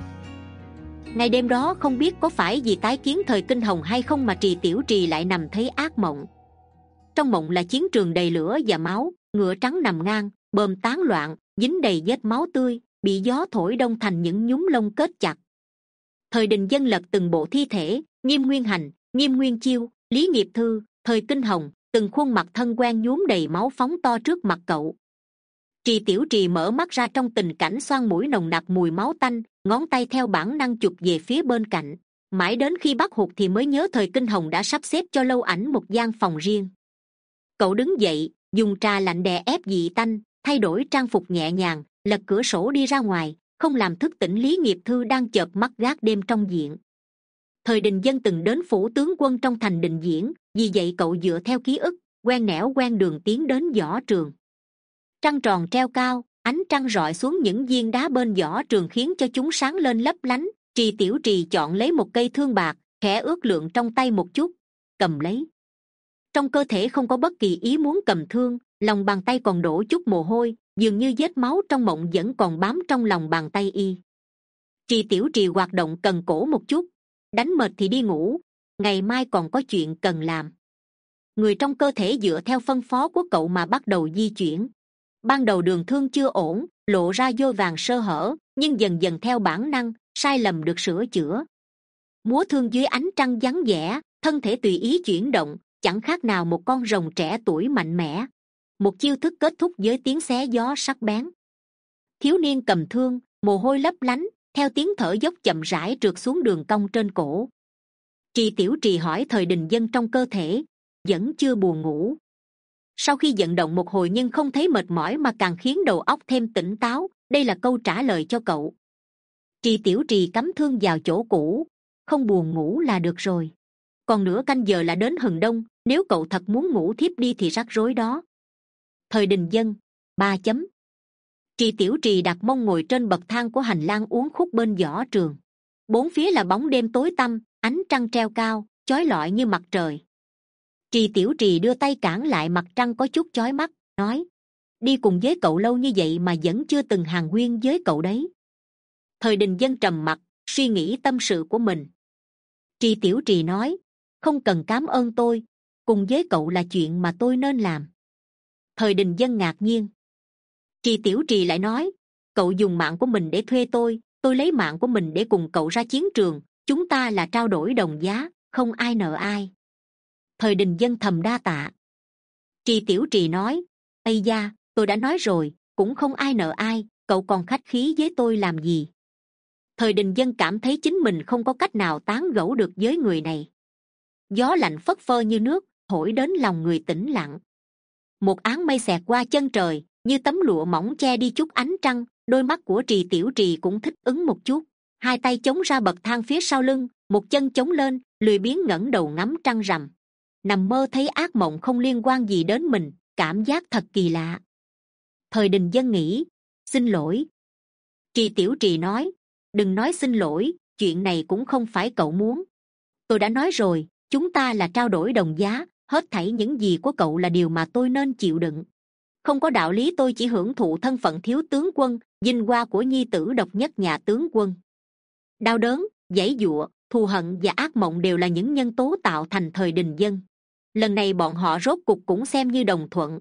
Ngày đêm đó không biết có phải vì tái kiến thời kinh hồng hay không mà Trì Tiểu Trì lại nằm thấy ác mộng. Trong mộng là chiến trường đầy lửa và máu, ngựa trắng nằm ngang, bờm tán loạn, dính đầy vết máu tươi, bị gió thổi đông thành những nhúm lông kết chặt. Thời Đình Dân lật từng bộ thi thể, Nghiêm Nguyên Hành, Nghiêm Nguyên Chiêu, Lý Nghiệp Thư, thời kinh hồng, từng khuôn mặt thân quen nhuốm đầy máu phóng to trước mặt cậu. Trì Tiểu Trì mở mắt ra trong tình cảnh xoang mũi nồng nặc mùi máu tanh, ngón tay theo bản năng chụp về phía bên cạnh. Mãi đến khi bắt hụt thì mới nhớ thời kinh hồng đã sắp xếp cho Lâu Ảnh một gian phòng riêng. Cậu đứng dậy, dùng trà lạnh đè ép dị tanh, thay đổi trang phục nhẹ nhàng, lật cửa sổ đi ra ngoài, không làm thức tỉnh Lý Nghiệp Thư đang chợp mắt gác đêm trong viện. Thời Đình Dân từng đến phủ tướng quân trong thành Đình Diễn, vì vậy cậu dựa theo ký ức, quen nẻo quen đường tiến đến võ trường. Trăng tròn treo cao, ánh trăng rọi xuống những viên đá bên võ trường khiến cho chúng sáng lên lấp lánh. Trì Tiểu Trì chọn lấy một cây thương bạc, khẽ ước lượng trong tay một chút, cầm lấy. Trong cơ thể không có bất kỳ ý muốn cầm thương, lòng bàn tay còn đổ chút mồ hôi, dường như vết máu trong mộng vẫn còn bám trong lòng bàn tay y. Trì Tiểu Trì hoạt động cần cổ một chút, đánh mệt thì đi ngủ, ngày mai còn có chuyện cần làm. Người trong cơ thể dựa theo phân phó của cậu mà bắt đầu di chuyển. Ban đầu đường thương chưa ổn, lộ ra vôi vàng sơ hở, nhưng dần dần theo bản năng, sai lầm được sửa chữa. Múa thương dưới ánh trăng vắng vẻ, thân thể tùy ý chuyển động, chẳng khác nào một con rồng trẻ tuổi mạnh mẽ. Một chiêu thức kết thúc với tiếng xé gió sắc bén. Thiếu niên cầm thương, mồ hôi lấp lánh, theo tiếng thở dốc chậm rãi trượt xuống đường cong trên cổ. Trì Tiểu Trì hỏi thời Đình Dân trong cơ thể, vẫn chưa buồn ngủ. Sau khi vận động một hồi nhưng không thấy mệt mỏi mà càng khiến đầu óc thêm tỉnh táo, đây là câu trả lời cho cậu. Trì Tiểu Trì cắm thương vào chỗ cũ, không buồn ngủ là được rồi. Còn nửa canh giờ là đến hừng đông, nếu cậu thật muốn ngủ thiếp đi thì rắc rối đó. Thời Đình Dân, ba chấm. Trì Tiểu Trì đặt mông ngồi trên bậc thang của hành lang uốn khúc bên võ trường. Bốn phía là bóng đêm tối tăm, ánh trăng treo cao, chói lọi như mặt trời. Trì Tiểu Trì đưa tay cản lại mặt trăng có chút chói mắt, nói: đi cùng với cậu lâu như vậy mà vẫn chưa từng hàn huyên với cậu đấy. Thời Đình Dân trầm mặc, suy nghĩ tâm sự của mình. Trì Tiểu Trì nói: không cần cảm ơn tôi, cùng với cậu là chuyện mà tôi nên làm. Thời Đình Dân ngạc nhiên. Trì Tiểu Trì lại nói: cậu dùng mạng của mình để thuê tôi, tôi lấy mạng của mình để cùng cậu ra chiến trường, chúng ta là trao đổi đồng giá, không ai nợ ai. Thời Đình Dân thầm đa tạ. Trì Tiểu Trì nói: ây da, tôi đã nói rồi, cũng không ai nợ ai, cậu còn khách khí với tôi làm gì? Thời Đình Dân cảm thấy chính mình không có cách nào tán gẫu được với người này. Gió lạnh phất phơ như nước, thổi đến lòng người tĩnh lặng. Một áng mây xẹt qua chân trời, như tấm lụa mỏng che đi chút ánh trăng. Đôi mắt của Trì Tiểu Trì cũng thích ứng một chút, hai tay chống ra bậc thang phía sau lưng, một chân chống lên, lười biếng ngẩng đầu ngắm trăng rằm. Nằm mơ thấy ác mộng không liên quan gì đến mình, cảm giác thật kỳ lạ. Thời Đình Dân nghĩ: xin lỗi. Trì Tiểu Trì nói: đừng nói xin lỗi, chuyện này cũng không phải cậu muốn. Tôi đã nói rồi, chúng ta là trao đổi đồng giá, hết thảy những gì của cậu là điều mà tôi nên chịu đựng. Không có đạo lý tôi chỉ hưởng thụ thân phận thiếu tướng quân, vinh hoa của nhi tử độc nhất nhà tướng quân. Đau đớn, giãy giụa, thù hận và ác mộng đều là những nhân tố tạo thành Thời Đình Dân. Lần này bọn họ rốt cục cũng xem như đồng thuận.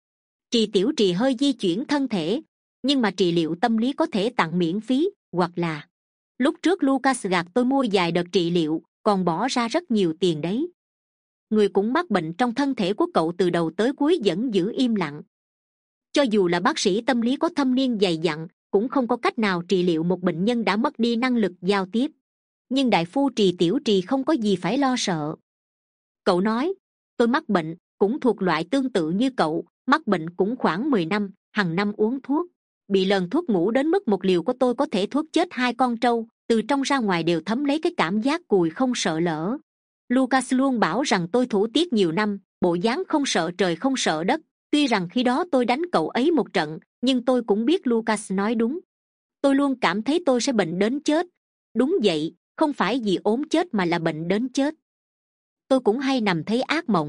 Trì Tiểu Trì hơi di chuyển thân thể, nhưng mà trị liệu tâm lý có thể tặng miễn phí, hoặc là lúc trước Lucas gạt tôi mua vài đợt trị liệu, còn bỏ ra rất nhiều tiền đấy. Người cũng mắc bệnh trong thân thể của cậu từ đầu tới cuối vẫn giữ im lặng. Cho dù là bác sĩ tâm lý có thâm niên dày dặn, cũng không có cách nào trị liệu một bệnh nhân đã mất đi năng lực giao tiếp. Nhưng đại phu Trì Tiểu Trì không có gì phải lo sợ. Cậu nói: tôi mắc bệnh, cũng thuộc loại tương tự như cậu, mắc bệnh cũng khoảng mười năm, hàng năm uống thuốc. Bị lờn thuốc ngủ đến mức một liều của tôi có thể thuốc chết hai con trâu, từ trong ra ngoài đều thấm lấy cái cảm giác cùi không sợ lỡ. Lucas luôn bảo rằng tôi thủ tiết nhiều năm, bộ dáng không sợ trời không sợ đất. Tuy rằng khi đó tôi đánh cậu ấy một trận, nhưng tôi cũng biết Lucas nói đúng. Tôi luôn cảm thấy tôi sẽ bệnh đến chết. Đúng vậy, không phải vì ốm chết mà là bệnh đến chết. Tôi cũng hay nằm thấy ác mộng,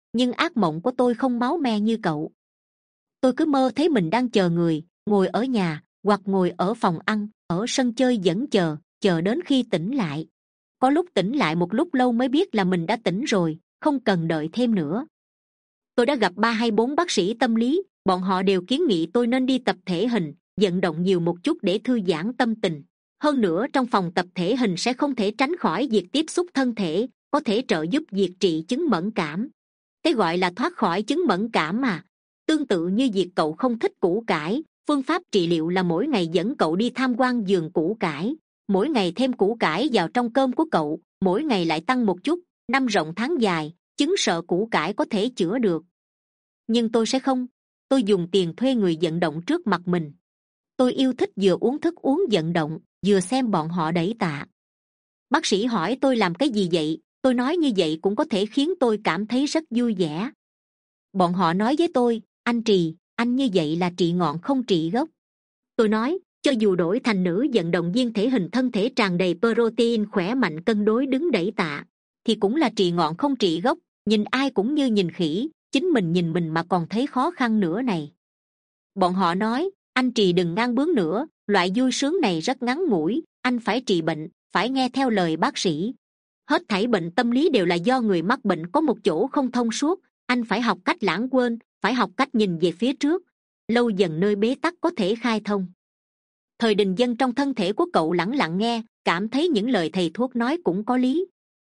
nhưng ác mộng của tôi không máu me như cậu. Tôi cứ mơ thấy mình đang chờ người, ngồi ở nhà hoặc ngồi ở phòng ăn, ở sân chơi vẫn chờ, chờ đến khi tỉnh lại. Có lúc tỉnh lại một lúc lâu mới biết là mình đã tỉnh rồi, không cần đợi thêm nữa. Tôi đã gặp ba hay bốn bác sĩ tâm lý, bọn họ đều kiến nghị tôi nên đi tập thể hình, vận động nhiều một chút để thư giãn tâm tình. Hơn nữa trong phòng tập thể hình sẽ không thể tránh khỏi việc tiếp xúc thân thể, có thể trợ giúp diệt trị chứng mẫn cảm. Cái gọi là thoát khỏi chứng mẫn cảm mà. Tương tự như việc cậu không thích củ cải, phương pháp trị liệu là mỗi ngày dẫn cậu đi tham quan vườn củ cải, mỗi ngày thêm củ cải vào trong cơm của cậu, mỗi ngày lại tăng một chút, năm rộng tháng dài, chứng sợ củ cải có thể chữa được. Nhưng tôi sẽ không. Tôi dùng tiền thuê người vận động trước mặt mình. Tôi yêu thích vừa uống thức uống vận động, vừa xem bọn họ đẩy tạ. Bác sĩ hỏi tôi làm cái gì vậy, tôi nói như vậy cũng có thể khiến tôi cảm thấy rất vui vẻ. Bọn họ nói với tôi, anh Trì, anh như vậy là trị ngọn không trị gốc. Tôi nói, cho dù đổi thành nữ vận động viên thể hình thân thể tràn đầy protein khỏe mạnh cân đối đứng đẩy tạ, thì cũng là trị ngọn không trị gốc, nhìn ai cũng như nhìn khỉ, chính mình nhìn mình mà còn thấy khó khăn nữa này. Bọn họ nói, anh Trì đừng ngang bướng nữa, loại vui sướng này rất ngắn ngủi, anh phải trị bệnh, phải nghe theo lời bác sĩ. Hết thảy bệnh tâm lý đều là do người mắc bệnh có một chỗ không thông suốt, anh phải học cách lãng quên, phải học cách nhìn về phía trước, lâu dần nơi bế tắc có thể khai thông. Thời Đình Dân trong thân thể của cậu lẳng lặng nghe, cảm thấy những lời thầy thuốc nói cũng có lý.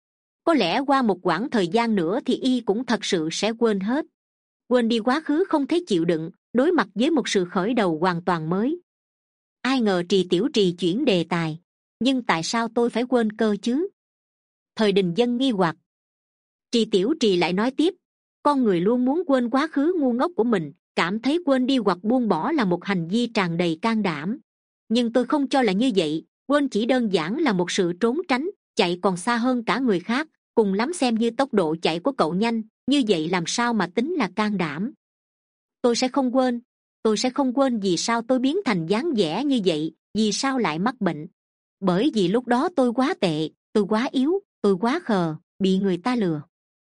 Có lẽ qua một quãng thời gian nữa thì y cũng thật sự sẽ quên hết, quên đi quá khứ không thể chịu đựng, đối mặt với một sự khởi đầu hoàn toàn mới. Ai ngờ Trì Tiểu Trì chuyển đề tài, nhưng tại sao tôi phải quên cơ chứ? Thời Đình Dân nghi hoặc. Trì Tiểu Trì lại nói tiếp, con người luôn muốn quên quá khứ ngu ngốc của mình, cảm thấy quên đi hoặc buông bỏ là một hành vi tràn đầy can đảm. Nhưng tôi không cho là như vậy, quên chỉ đơn giản là một sự trốn tránh, chạy còn xa hơn cả người khác, cùng lắm xem như tốc độ chạy của cậu nhanh, như vậy làm sao mà tính là can đảm. Tôi sẽ không quên, tôi sẽ không quên vì sao tôi biến thành dáng vẻ như vậy, vì sao lại mắc bệnh. Bởi vì lúc đó tôi quá tệ, tôi quá yếu, tôi quá khờ, bị người ta lừa.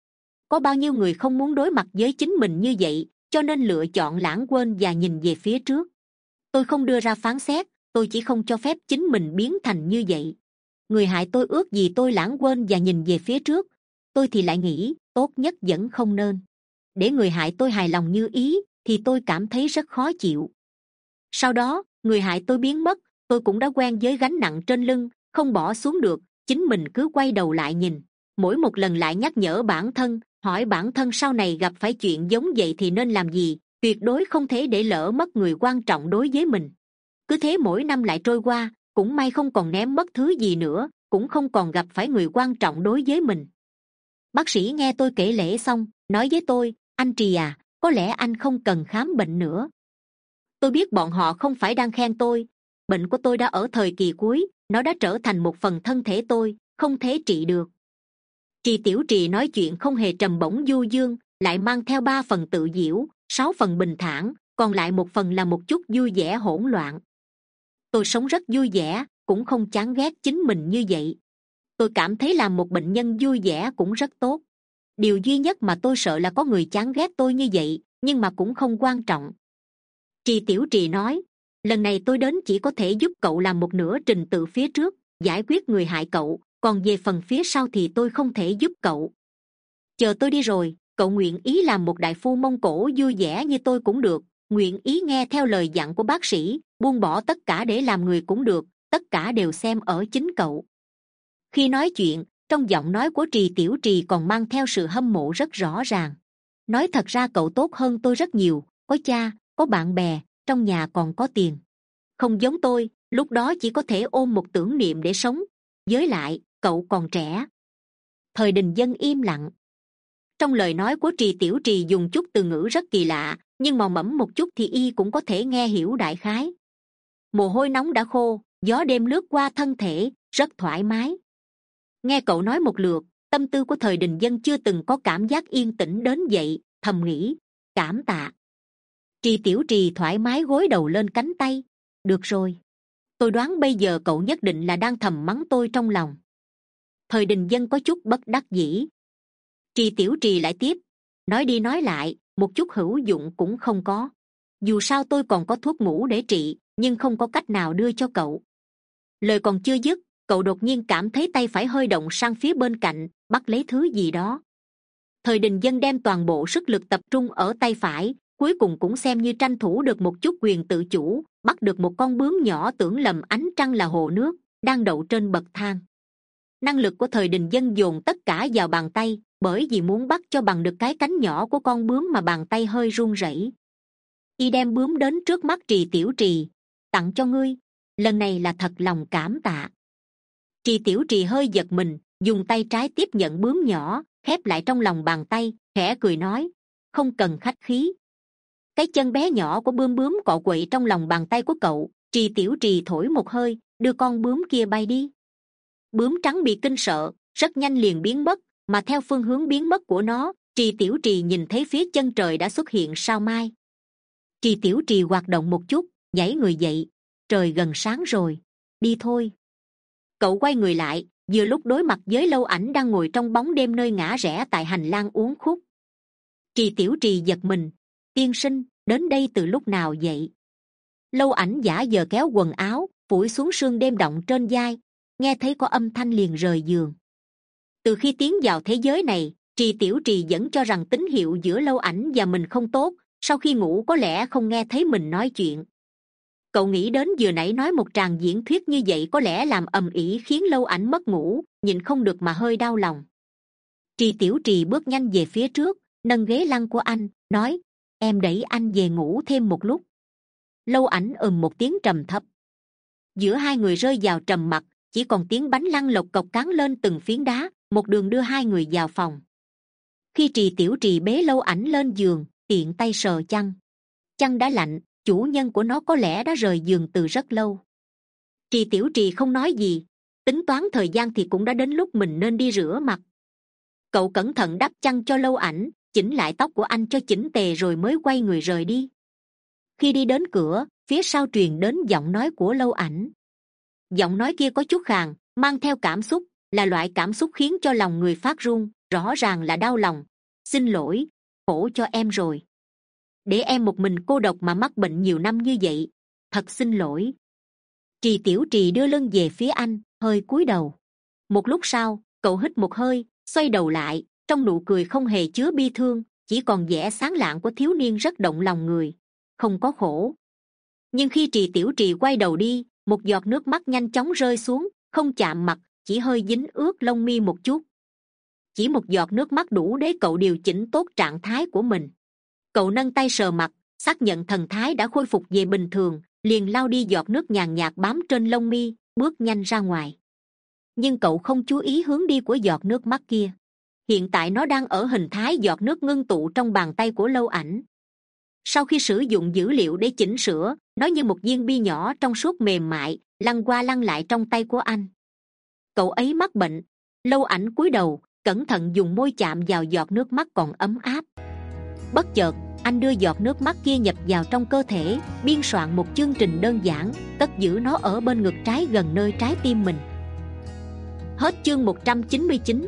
Có bao nhiêu người không muốn đối mặt với chính mình như vậy, cho nên lựa chọn lãng quên và nhìn về phía trước. Tôi không đưa ra phán xét, tôi chỉ không cho phép chính mình biến thành như vậy. Người hại tôi ước gì tôi lãng quên và nhìn về phía trước, tôi thì lại nghĩ tốt nhất vẫn không nên. Để người hại tôi hài lòng như ý thì tôi cảm thấy rất khó chịu. Sau đó người hại tôi biến mất, tôi cũng đã quen với gánh nặng trên lưng, không bỏ xuống được, chính mình cứ quay đầu lại nhìn, mỗi một lần lại nhắc nhở bản thân, hỏi bản thân sau này gặp phải chuyện giống vậy thì nên làm gì, tuyệt đối không thể để lỡ mất người quan trọng đối với mình. Cứ thế mỗi năm lại trôi qua, cũng may không còn ném mất thứ gì nữa, cũng không còn gặp phải người quan trọng đối với mình. Bác sĩ nghe tôi kể lể xong, nói với tôi, anh Trì à, có lẽ anh không cần khám bệnh nữa. Tôi biết bọn họ không phải đang khen tôi, bệnh của tôi đã ở thời kỳ cuối, nó đã trở thành một phần thân thể tôi, không thể trị được. Trì Tiểu Trì nói chuyện không hề trầm bổng du dương, lại mang theo ba phần tự diễu, sáu phần bình thản, còn lại một phần là một chút vui vẻ hỗn loạn. Tôi sống rất vui vẻ, cũng không chán ghét chính mình như vậy. Tôi cảm thấy làm một bệnh nhân vui vẻ cũng rất tốt. Điều duy nhất mà tôi sợ là có người chán ghét tôi như vậy, nhưng mà cũng không quan trọng. Trì Tiểu Trì nói, lần này tôi đến chỉ có thể giúp cậu làm một nửa trình tự phía trước, giải quyết người hại cậu, còn về phần phía sau thì tôi không thể giúp cậu. Chờ tôi đi rồi, cậu nguyện ý làm một đại phu Mông Cổ vui vẻ như tôi cũng được, nguyện ý nghe theo lời dặn của bác sĩ, buông bỏ tất cả để làm người cũng được, tất cả đều xem ở chính cậu. Khi nói chuyện, trong giọng nói của Trì Tiểu Trì còn mang theo sự hâm mộ rất rõ ràng. Nói thật ra cậu tốt hơn tôi rất nhiều, có cha, có bạn bè, trong nhà còn có tiền. Không giống tôi, lúc đó chỉ có thể ôm một tưởng niệm để sống. Với lại, cậu còn trẻ. Thời Đình Dân im lặng. Trong lời nói của Trì Tiểu Trì dùng chút từ ngữ rất kỳ lạ, nhưng mò mẫm một chút thì y cũng có thể nghe hiểu đại khái. Mồ hôi nóng đã khô, gió đêm lướt qua thân thể, rất thoải mái. Nghe cậu nói một lượt, tâm tư của Thời Đình Dân chưa từng có cảm giác yên tĩnh đến vậy, thầm nghĩ, cảm tạ. Trì Tiểu Trì thoải mái gối đầu lên cánh tay. Được rồi. Tôi đoán bây giờ cậu nhất định là đang thầm mắng tôi trong lòng. Thời Đình Dân có chút bất đắc dĩ. Trì Tiểu Trì lại tiếp, nói đi nói lại một chút hữu dụng cũng không có. Dù sao tôi còn có thuốc ngủ để trị, nhưng không có cách nào đưa cho cậu. Lời còn chưa dứt, cậu đột nhiên cảm thấy tay phải hơi động sang phía bên cạnh, bắt lấy thứ gì đó. Thời Đình Dân đem toàn bộ sức lực tập trung ở tay phải, cuối cùng cũng xem như tranh thủ được một chút quyền tự chủ, bắt được một con bướm nhỏ tưởng lầm ánh trăng là hồ nước đang đậu trên bậc thang. Năng lực của Thời Đình Dân dồn tất cả vào bàn tay, bởi vì muốn bắt cho bằng được cái cánh nhỏ của con bướm mà bàn tay hơi run rẩy. Y đem bướm đến trước mắt Trì Tiểu Trì. Tặng cho ngươi, lần này là thật lòng cảm tạ. Trì Tiểu Trì hơi giật mình, dùng tay trái tiếp nhận bướm nhỏ, khép lại trong lòng bàn tay, khẽ cười nói, không cần khách khí. Cái chân bé nhỏ của bướm bướm cọ quậy trong lòng bàn tay của cậu. Trì Tiểu Trì thổi một hơi, đưa con bướm kia bay đi. Bướm trắng bị kinh sợ, rất nhanh liền biến mất, mà theo phương hướng biến mất của nó, Trì Tiểu Trì nhìn thấy phía chân trời đã xuất hiện sao mai. Trì Tiểu Trì hoạt động một chút, nhảy người dậy. Trời gần sáng rồi, đi thôi. Cậu quay người lại, vừa lúc đối mặt với Lâu Ảnh đang ngồi trong bóng đêm nơi ngã rẽ tại hành lang uống khúc. Trì Tiểu Trì giật mình, tiên sinh, đến đây từ lúc nào vậy? Lâu Ảnh giả giờ kéo quần áo, phủi xuống sương đêm động trên vai, nghe thấy có âm thanh liền rời giường. Từ khi tiến vào thế giới này, Trì Tiểu Trì vẫn cho rằng tín hiệu giữa Lâu Ảnh và mình không tốt, sau khi ngủ có lẽ không nghe thấy mình nói chuyện. Cậu nghĩ đến vừa nãy nói một tràng diễn thuyết như vậy có lẽ làm ầm ĩ khiến Lâu Ảnh mất ngủ, nhịn không được mà hơi đau lòng. Trì Tiểu Trì bước nhanh về phía trước, nâng ghế lăn của anh, nói, em đẩy anh về ngủ thêm một lúc. Lâu Ảnh ừm một tiếng trầm thấp. Giữa hai người rơi vào trầm mặc, chỉ còn tiếng bánh lăn lộc cộc cán lên từng phiến đá, một đường đưa hai người vào phòng. Khi Trì Tiểu Trì bế Lâu Ảnh lên giường, tiện tay sờ chăn. Chăn đã lạnh, chủ nhân của nó có lẽ đã rời giường từ rất lâu. Trì Tiểu Trì không nói gì, tính toán thời gian thì cũng đã đến lúc mình nên đi rửa mặt. Cậu cẩn thận đắp chăn cho Lâu Ảnh, chỉnh lại tóc của anh cho chỉnh tề rồi mới quay người rời đi. Khi đi đến cửa, phía sau truyền đến giọng nói của Lâu Ảnh. Giọng nói kia có chút khàn, mang theo cảm xúc, là loại cảm xúc khiến cho lòng người phát run, rõ ràng là đau lòng. Xin lỗi, khổ cho em rồi. Để em một mình cô độc mà mắc bệnh nhiều năm như vậy, thật xin lỗi. Trì Tiểu Trì đưa lưng về phía anh, hơi cúi đầu. Một lúc sau, cậu hít một hơi, xoay đầu lại, trong nụ cười không hề chứa bi thương, chỉ còn vẻ sáng lạng của thiếu niên rất động lòng người. Không có khổ. Nhưng khi Trì Tiểu Trì quay đầu đi, một giọt nước mắt nhanh chóng rơi xuống, không chạm mặt, chỉ hơi dính ướt lông mi một chút. Chỉ một giọt nước mắt đủ để cậu điều chỉnh tốt trạng thái của mình. Cậu nâng tay sờ mặt, xác nhận thần thái đã khôi phục về bình thường, liền lau đi giọt nước nhàn nhạt bám trên lông mi, bước nhanh ra ngoài. Nhưng cậu không chú ý hướng đi của giọt nước mắt kia. Hiện tại nó đang ở hình thái giọt nước ngưng tụ trong bàn tay của Lâu Ảnh. Sau khi sử dụng dữ liệu để chỉnh sửa, nó như một viên bi nhỏ trong suốt mềm mại, lăn qua lăn lại trong tay của anh. Cậu ấy mắc bệnh. Lâu Ảnh cúi đầu, cẩn thận dùng môi chạm vào giọt nước mắt còn ấm áp. Bất chợt, anh đưa giọt nước mắt kia nhập vào trong cơ thể, biên soạn một chương trình đơn giản, cất giữ nó ở bên ngực trái gần nơi trái tim mình. Hết chương một trăm chín mươi chín.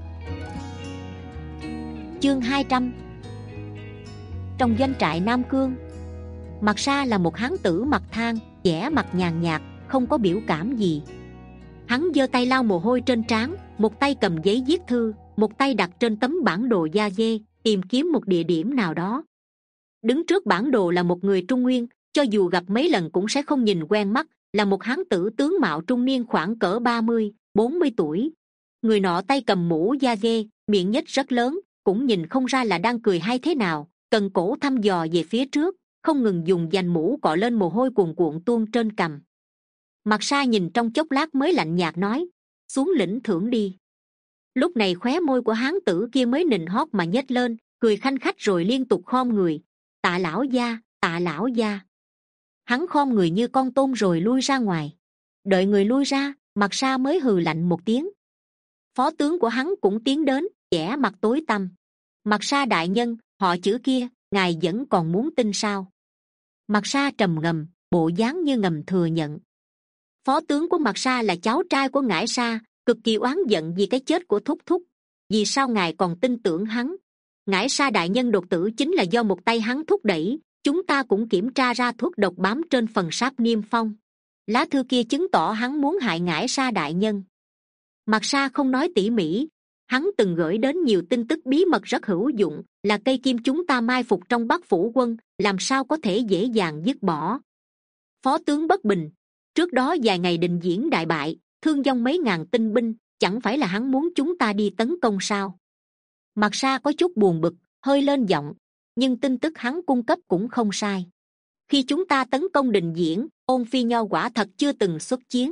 Chương hai trăm. Trong doanh trại Nam Cương, Mạc Sa là một hán tử mặt than, vẻ mặt nhàn nhạt, không có biểu cảm gì. Hắn giơ tay lau mồ hôi trên trán, một tay cầm giấy viết thư, một tay đặt trên tấm bản đồ da dê, tìm kiếm một địa điểm nào đó. Đứng trước bản đồ là một người Trung Nguyên, cho dù gặp mấy lần cũng sẽ không nhìn quen mắt, là một hán tử tướng mạo trung niên khoảng cỡ ba mươi, bốn mươi tuổi. Người nọ tay cầm mũ da dê, miệng nhếch rất lớn, cũng nhìn không ra là đang cười hay thế nào, cần cổ thăm dò về phía trước, không ngừng dùng dành mũ cọ lên mồ hôi cuồn cuộn tuôn trên cằm. Mạc Sa nhìn trong chốc lát mới lạnh nhạt nói, xuống lĩnh thưởng đi. Lúc này khóe môi của hán tử kia mới nịnh hót mà nhếch lên, cười khanh khách rồi liên tục khom người. Tạ lão gia, tạ lão gia. Hắn khom người như con tôm rồi lui ra ngoài. Đợi người lui ra, Mạc Sa mới hừ lạnh một tiếng. Phó tướng của hắn cũng tiến đến, vẻ mặt tối tăm. Mạc Sa đại nhân, họ chữ kia, ngài vẫn còn muốn tin sao? Mạc Sa trầm ngầm, bộ dáng như ngầm thừa nhận. Phó tướng của Mạc Sa là cháu trai của Ngải Sa, cực kỳ oán giận vì cái chết của thúc thúc. Vì sao ngài còn tin tưởng hắn? ngải sa đại nhân đột tử chính là do một tay hắn thúc đẩy. Chúng ta cũng kiểm tra ra thuốc độc bám trên phần sáp niêm phong. Lá thư kia chứng tỏ hắn muốn hại ngải sa đại nhân. Mặt sa không nói tỉ mỉ. Hắn từng gửi đến nhiều tin tức bí mật rất hữu dụng, là cây kim chúng ta mai phục trong Bắc Phủ quân, làm sao có thể dễ dàng dứt bỏ. Phó tướng bất bình. Trước đó vài ngày định diễn đại bại, thương vong mấy ngàn tinh binh, chẳng phải là hắn muốn chúng ta đi tấn công sao? Mặt sa có chút buồn bực, hơi lên giọng, nhưng tin tức hắn cung cấp cũng không sai. Khi chúng ta tấn công Đình Diễn, Ôn Phi Nho quả thật chưa từng xuất chiến.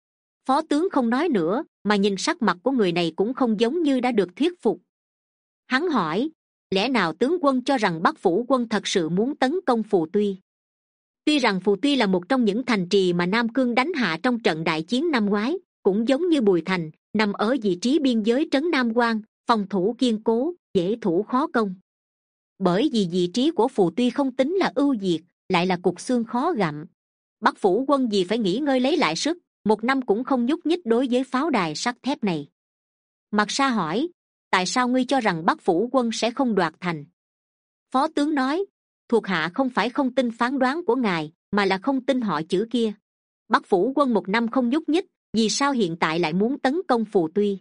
Phó tướng không nói nữa, mà nhìn sắc mặt của người này cũng không giống như đã được thuyết phục. Hắn hỏi, lẽ nào tướng quân cho rằng Bắc Phủ quân thật sự muốn tấn công Phù Tuy? Tuy rằng Phù Tuy là một trong những thành trì mà Nam Cương đánh hạ trong trận đại chiến năm ngoái, cũng giống như Bùi Thành, nằm ở vị trí biên giới trấn Nam Quan, phòng thủ kiên cố, dễ thủ khó công. Bởi vì vị trí của Phù Tuy không tính là ưu việt, lại là cục xương khó gặm. Bắc Phủ quân gì phải nghỉ ngơi lấy lại sức, một năm cũng không nhúc nhích đối với pháo đài sắt thép này. Mặt sa hỏi, tại sao ngươi cho rằng Bắc Phủ quân sẽ không đoạt thành? Phó tướng nói, thuộc hạ không phải không tin phán đoán của ngài, mà là không tin họ chữ kia. Bắc Phủ quân một năm không nhúc nhích, vì sao hiện tại lại muốn tấn công Phù Tuy?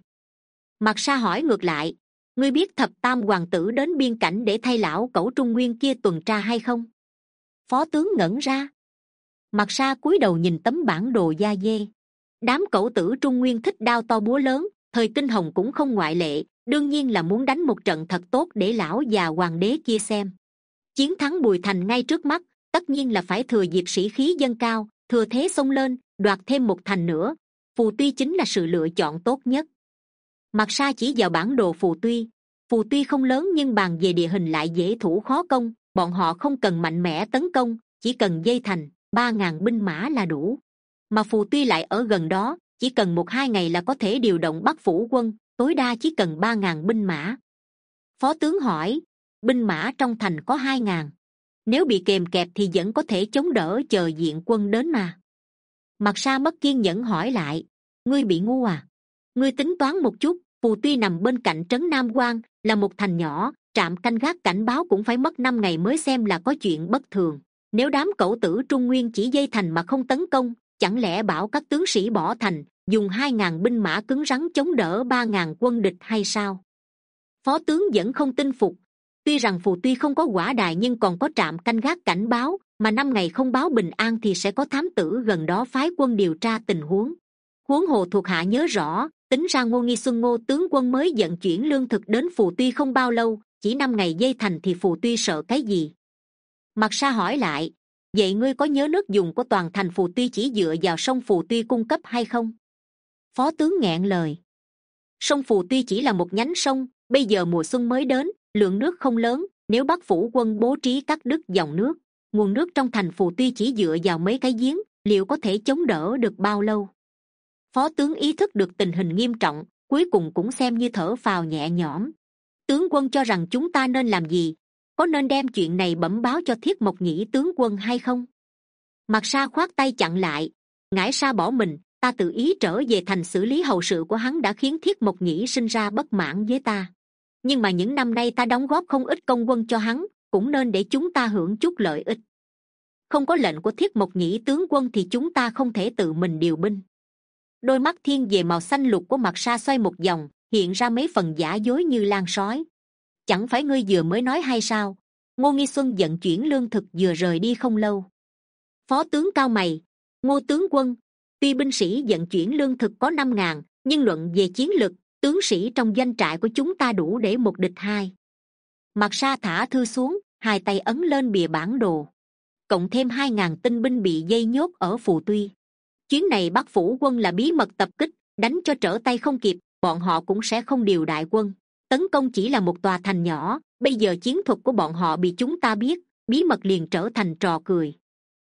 Mặt sa hỏi ngược lại, ngươi biết thập tam hoàng tử đến biên cảnh để thay lão cẩu Trung Nguyên kia tuần tra hay không? Phó tướng ngẩn ra. Mặt sa cúi đầu nhìn tấm bản đồ da dê. Đám cẩu tử Trung Nguyên thích đao to búa lớn, thời Kinh Hồng cũng không ngoại lệ, đương nhiên là muốn đánh một trận thật tốt để lão già hoàng đế kia xem. Chiến thắng Bùi Thành ngay trước mắt, tất nhiên là phải thừa dịp sĩ khí dâng cao, thừa thế xông lên, đoạt thêm một thành nữa. Phù Tuy chính là sự lựa chọn tốt nhất. Mặt sa chỉ vào bản đồ Phù Tuy. Phù Tuy không lớn nhưng bàn về địa hình lại dễ thủ khó công, bọn họ không cần mạnh mẽ tấn công, chỉ cần dây thành, ba ngàn binh mã là đủ. Mà Phù Tuy lại ở gần đó, chỉ cần một hai ngày là có thể điều động Bắc Phủ quân, tối đa chỉ cần ba ngàn binh mã. Phó tướng hỏi, binh mã trong thành có hai ngàn, nếu bị kềm kẹp thì vẫn có thể chống đỡ chờ diện quân đến mà. Mặt sa mất kiên nhẫn hỏi lại, ngươi bị ngu à? Ngươi tính toán một chút, Phù Tuy nằm bên cạnh trấn Nam Quan, là một thành nhỏ, trạm canh gác cảnh báo cũng phải mất năm ngày mới xem là có chuyện bất thường. Nếu đám cẩu tử Trung Nguyên chỉ dây thành mà không tấn công, chẳng lẽ bảo các tướng sĩ bỏ thành, dùng hai ngàn binh mã cứng rắn chống đỡ ba ngàn quân địch hay sao? Phó tướng vẫn không tin phục. Tuy rằng Phù Tuy không có quả đài nhưng còn có trạm canh gác cảnh báo, mà năm ngày không báo bình an thì sẽ có thám tử gần đó phái quân điều tra tình huống. Huống hồ thuộc hạ nhớ rõ, tính ra Ngô Nghi Xuân Ngô tướng quân mới vận chuyển lương thực đến Phù Tuy không bao lâu, chỉ năm ngày dây thành thì Phù Tuy sợ cái gì? Mặt sa hỏi lại, vậy ngươi có nhớ nước dùng của toàn thành Phù Tuy chỉ dựa vào sông Phù Tuy cung cấp hay không? Phó tướng nghẹn lời. Sông Phù Tuy chỉ là một nhánh sông, bây giờ mùa xuân mới đến, lượng nước không lớn, nếu Bắc Phủ quân bố trí cắt đứt dòng nước, nguồn nước trong thành Phù Tuy chỉ dựa vào mấy cái giếng, liệu có thể chống đỡ được bao lâu? Phó tướng ý thức được tình hình nghiêm trọng, cuối cùng cũng xem như thở phào nhẹ nhõm. Tướng quân cho rằng chúng ta nên làm gì? Có nên đem chuyện này bẩm báo cho Thiết Mộc Nhĩ tướng quân hay không? Mặt sa khoát tay chặn lại, ngải sa bỏ mình, ta tự ý trở về thành xử lý hậu sự của hắn đã khiến Thiết Mộc Nhĩ sinh ra bất mãn với ta. Nhưng mà những năm nay ta đóng góp không ít công quân cho hắn, cũng nên để chúng ta hưởng chút lợi ích. Không có lệnh của Thiết Mộc Nhĩ tướng quân thì chúng ta không thể tự mình điều binh. Đôi mắt thiên về màu xanh lục của mặt sa xoay một vòng, hiện ra mấy phần giả dối như lan sói. Chẳng phải ngươi vừa mới nói hay sao? Ngô Nghi Xuân vận chuyển lương thực vừa rời đi không lâu. Phó tướng cao mày, Ngô tướng quân, tuy binh sĩ vận chuyển lương thực có năm ngàn, nhưng luận về chiến lực, tướng sĩ trong doanh trại của chúng ta đủ để một địch hai. Mặt sa thả thư xuống, hai tay ấn lên bìa bản đồ. Cộng thêm hai ngàn tinh binh bị dây nhốt ở Phù Tuy. Chuyến này Bắc Phủ quân là bí mật tập kích, đánh cho trở tay không kịp, bọn họ cũng sẽ không điều đại quân. Tấn công chỉ là một tòa thành nhỏ, bây giờ chiến thuật của bọn họ bị chúng ta biết, bí mật liền trở thành trò cười.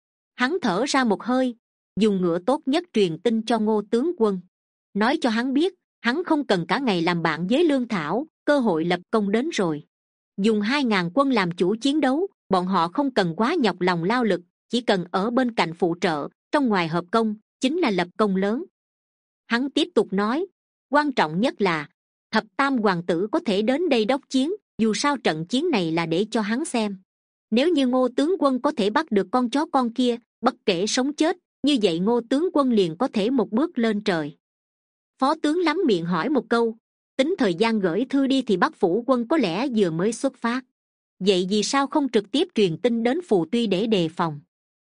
Hắn thở ra một hơi, dùng ngựa tốt nhất truyền tin cho Ngô tướng quân, nói cho hắn biết hắn không cần cả ngày làm bạn với Lương Thảo, cơ hội lập công đến rồi. Dùng hai ngàn quân làm chủ chiến đấu, bọn họ không cần quá nhọc lòng lao lực, chỉ cần ở bên cạnh phụ trợ, trong ngoài hợp công, chính là lập công lớn. Hắn tiếp tục nói, quan trọng nhất là thập tam hoàng tử có thể đến đây đốc chiến, dù sao trận chiến này là để cho hắn xem. Nếu như Ngô tướng quân có thể bắt được con chó con kia, bất kể sống chết, như vậy Ngô tướng quân liền có thể một bước lên trời. Phó tướng lắm miệng hỏi một câu, tính thời gian gửi thư đi thì Bắc phủ quân có lẽ vừa mới xuất phát, vậy vì sao không trực tiếp truyền tin đến Phù Tuy để đề phòng?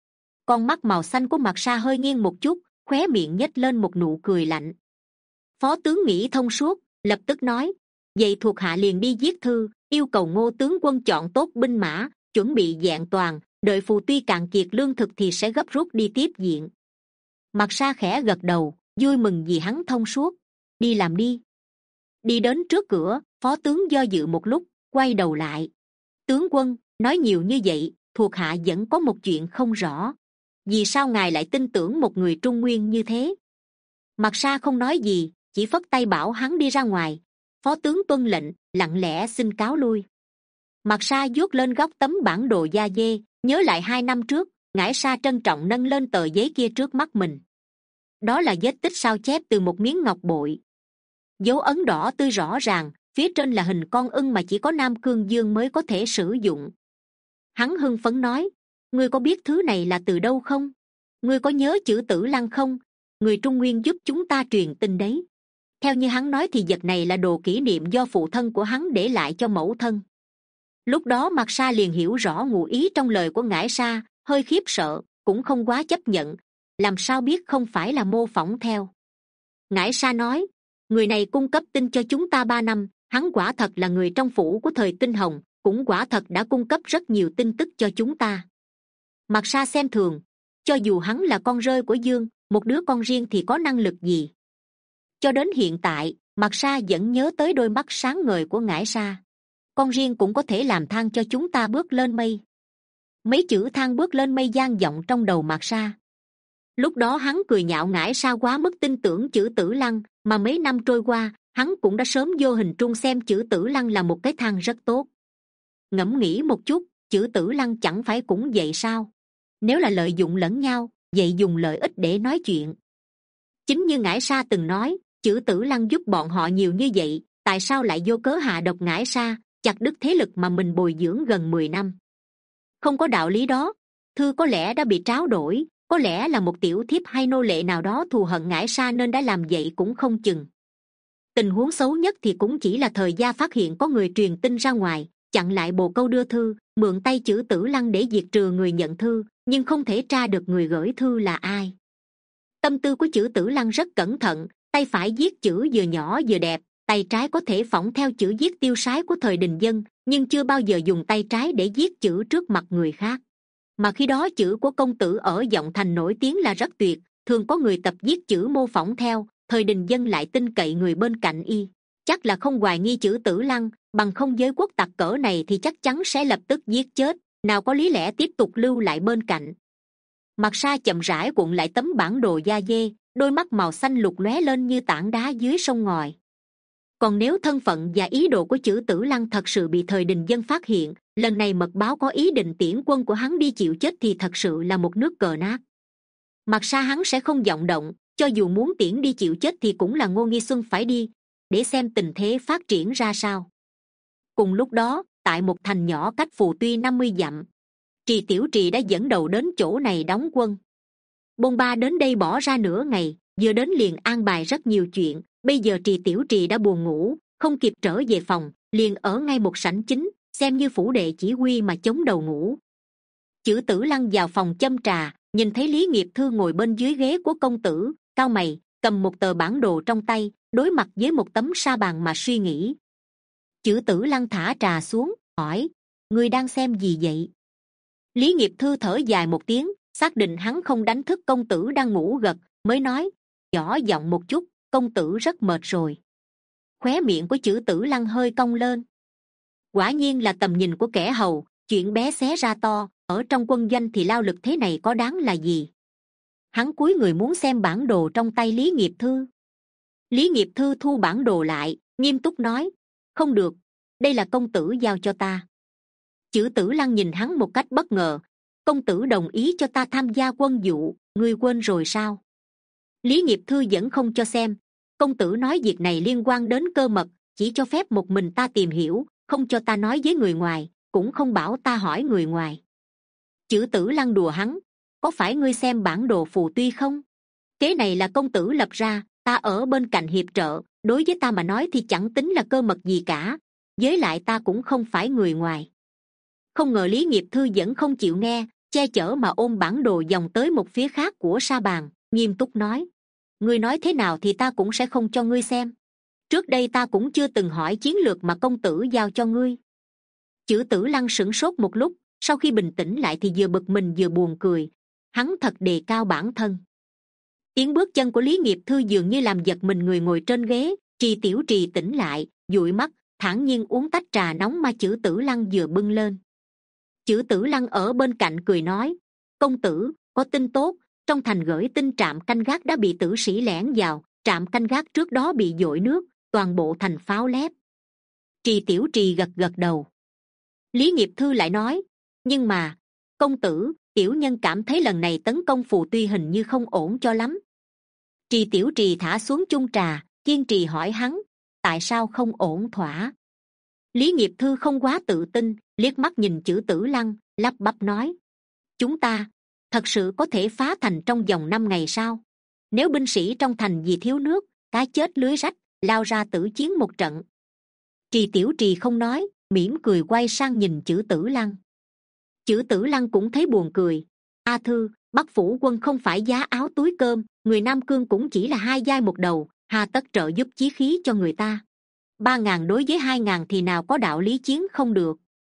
Con mắt màu xanh của Mạc Sa hơi nghiêng một chút, khóe miệng nhếch lên một nụ cười lạnh. Phó tướng nghĩ thông suốt, lập tức nói, vậy thuộc hạ liền đi viết thư, yêu cầu Ngô tướng quân chọn tốt binh mã, chuẩn bị vẹn toàn, đợi Phù Tuy cạn kiệt lương thực thì sẽ gấp rút đi tiếp viện. Mạc Sa khẽ gật đầu, vui mừng vì hắn thông suốt. Đi làm đi. Đi đến trước cửa, phó tướng do dự một lúc, quay đầu lại. Tướng quân, nói nhiều như vậy, thuộc hạ vẫn có một chuyện không rõ. Vì sao ngài lại tin tưởng một người Trung Nguyên như thế? Mạc Sa không nói gì, chỉ phất tay bảo hắn đi ra ngoài. Phó tướng tuân lệnh, lặng lẽ xin cáo lui. Mạc Sa vuốt lên góc tấm bản đồ da dê, nhớ lại hai năm trước, Ngải Sa trân trọng nâng lên tờ giấy kia trước mắt mình. Đó là vết tích sao chép từ một miếng ngọc bội. Dấu ấn đỏ tươi rõ ràng, phía trên là hình con ưng mà chỉ có Nam Cương Dương mới có thể sử dụng. Hắn hưng phấn nói, ngươi có biết thứ này là từ đâu không? Ngươi có nhớ chữ Tử Lăng không? Người Trung Nguyên giúp chúng ta truyền tin đấy. Theo như hắn nói thì vật này là đồ kỷ niệm do phụ thân của hắn để lại cho mẫu thân. Lúc đó Mạc Sa liền hiểu rõ ngụ ý trong lời của Ngải Sa, hơi khiếp sợ, cũng không quá chấp nhận. Làm sao biết không phải là mô phỏng theo? Ngải Sa nói, người này cung cấp tin cho chúng ta ba năm, hắn quả thật là người trong phủ của thời Tinh Hồng, cũng quả thật đã cung cấp rất nhiều tin tức cho chúng ta. Mạc Sa xem thường, cho dù hắn là con rơi của Dương, một đứa con riêng thì có năng lực gì? Cho đến hiện tại, Mạc Sa vẫn nhớ tới đôi mắt sáng ngời của Ngải Sa. Con riêng cũng có thể làm thang cho chúng ta bước lên mây. Mấy chữ thang bước lên mây vang vọng trong đầu Mạc Sa. Lúc đó hắn cười nhạo Ngải Sa quá mức tin tưởng chữ Tử Lăng, mà mấy năm trôi qua, hắn cũng đã sớm vô hình trung xem chữ Tử Lăng là một cái thang rất tốt. Ngẫm nghĩ một chút, chữ Tử Lăng chẳng phải cũng vậy sao? Nếu là lợi dụng lẫn nhau, vậy dùng lợi ích để nói chuyện. Chính như Ngải Sa từng nói, chữ Tử Lăng giúp bọn họ nhiều như vậy, tại sao lại vô cớ hạ độc Ngải Sa, chặt đứt thế lực mà mình bồi dưỡng gần mười năm? Không có đạo lý đó. Thư có lẽ đã bị tráo đổi, có lẽ là một tiểu thiếp hay nô lệ nào đó thù hận Ngải Sa nên đã làm vậy cũng không chừng. Tình huống xấu nhất thì cũng chỉ là thời gia phát hiện có người truyền tin ra ngoài, chặn lại bồ câu đưa thư, mượn tay chữ Tử Lăng để diệt trừ người nhận thư, nhưng không thể tra được người gửi thư là ai. Tâm tư của chữ Tử Lăng rất cẩn thận, tay phải viết chữ vừa nhỏ vừa đẹp, tay trái có thể phỏng theo chữ viết tiêu sái của thời Đình Dân, nhưng chưa bao giờ dùng tay trái để viết chữ trước mặt người khác. Mà khi đó chữ của công tử ở Giọng Thành nổi tiếng là rất tuyệt, thường có người tập viết chữ mô phỏng theo, thời Đình Dân lại tin cậy người bên cạnh y, chắc là không hoài nghi chữ Tử Lăng, bằng không giới quốc tặc cỡ này thì chắc chắn sẽ lập tức giết chết, nào có lý lẽ tiếp tục lưu lại bên cạnh. Mạc Sa chậm rãi cuộn lại tấm bản đồ da dê, đôi mắt màu xanh lục lóe lên như tảng đá dưới sông ngòi. Còn nếu thân phận và ý đồ của chữ Tử Lăng thật sự bị thời Đình Dân phát hiện, lần này mật báo có ý định tiễn quân của hắn đi chịu chết thì thật sự là một nước cờ nát. Mạc Sa hắn sẽ không vọng động, cho dù muốn tiễn đi chịu chết thì cũng là Ngô Nghi Xuân phải đi, để xem tình thế phát triển ra sao. Cùng lúc đó, tại một thành nhỏ cách Phù Tuy năm mươi dặm, Trì Tiểu Trì đã dẫn đầu đến chỗ này đóng quân. Bôn Ba đến đây bỏ ra nửa ngày, vừa đến liền an bài rất nhiều chuyện. Bây giờ Trì Tiểu Trì đã buồn ngủ, không kịp trở về phòng, liền ở ngay một sảnh chính, xem như phủ đệ chỉ huy mà chống đầu ngủ. Chữ Tử Lăng vào phòng châm trà, nhìn thấy Lý Nghiệp Thư ngồi bên dưới ghế của công tử, cau mày, cầm một tờ bản đồ trong tay, đối mặt với một tấm sa bàn mà suy nghĩ. Chữ Tử Lăng thả trà xuống, hỏi, ngươi đang xem gì vậy? Lý Nghiệp Thư thở dài một tiếng, xác định hắn không đánh thức công tử đang ngủ gật, mới nói, nhỏ giọng một chút, công tử rất mệt rồi. Khóe miệng của chữ Tử Lăng hơi cong lên. Quả nhiên là tầm nhìn của kẻ hầu, chuyện bé xé ra to, ở trong quân doanh thì lao lực thế này có đáng là gì? Hắn cúi người muốn xem bản đồ trong tay Lý Nghiệp Thư. Lý Nghiệp Thư thu bản đồ lại, nghiêm túc nói, không được, đây là công tử giao cho ta. Chữ Tử Lăng nhìn hắn một cách bất ngờ, công tử đồng ý cho ta tham gia quân vụ, ngươi quên rồi sao? Lý Nghiệp Thư vẫn không cho xem, công tử nói việc này liên quan đến cơ mật, chỉ cho phép một mình ta tìm hiểu, không cho ta nói với người ngoài, cũng không bảo ta hỏi người ngoài. Chữ Tử Lăng đùa hắn: có phải ngươi xem bản đồ phù tuy không? Kế này là công tử lập ra, ta ở bên cạnh hiệp trợ, đối với ta mà nói thì chẳng tính là cơ mật gì cả, với lại ta cũng không phải người ngoài. Không ngờ Lý Nghiệp Thư vẫn không chịu nghe, che chở mà ôm bản đồ vòng tới một phía khác của sa bàn, nghiêm túc nói: ngươi nói thế nào thì ta cũng sẽ không cho ngươi xem. Trước đây ta cũng chưa từng hỏi chiến lược mà công tử giao cho ngươi. Chữ Tử Lăng sửng sốt một lúc, sau khi bình tĩnh lại thì vừa bực mình vừa buồn cười. Hắn thật đề cao bản thân. Tiếng bước chân của Lý Nghiệp Thư dường như làm giật mình người ngồi trên ghế. Trì Tiểu Trì tỉnh lại, dụi mắt, thản nhiên uống tách trà nóng mà Chữ Tử Lăng vừa bưng lên. Chữ Tử Lăng ở bên cạnh cười nói: công tử, có tin tốt, trong thành gửi tin trạm canh gác đã bị tử sĩ lẻn vào, trạm canh gác trước đó bị dội nước, toàn bộ thành pháo lép. Trì Tiểu Trì gật gật đầu. Lý Nghiệp Thư lại nói: nhưng mà công tử, tiểu nhân cảm thấy lần này tấn công phù tuy hình như không ổn cho lắm. Trì Tiểu Trì thả xuống chung trà, kiên trì hỏi hắn: tại sao không ổn thỏa? Lý Nghiệp Thư không quá tự tin, liếc mắt nhìn Chữ Tử Lăng, lắp bắp nói: chúng ta thật sự có thể phá thành trong vòng năm ngày sao? Nếu binh sĩ trong thành vì thiếu nước, cá chết lưới rách, lao ra tử chiến một trận. Trì Tiểu Trì không nói, mỉm cười quay sang nhìn Chữ Tử Lăng. Chữ Tử Lăng cũng thấy buồn cười: a Thư, Bắc phủ quân không phải giá áo túi cơm, người Nam Cương cũng chỉ là hai vai một đầu, hà tất trợ giúp chí khí cho người ta. Ba ngàn đối với hai ngàn thì nào có đạo lý chiến không được.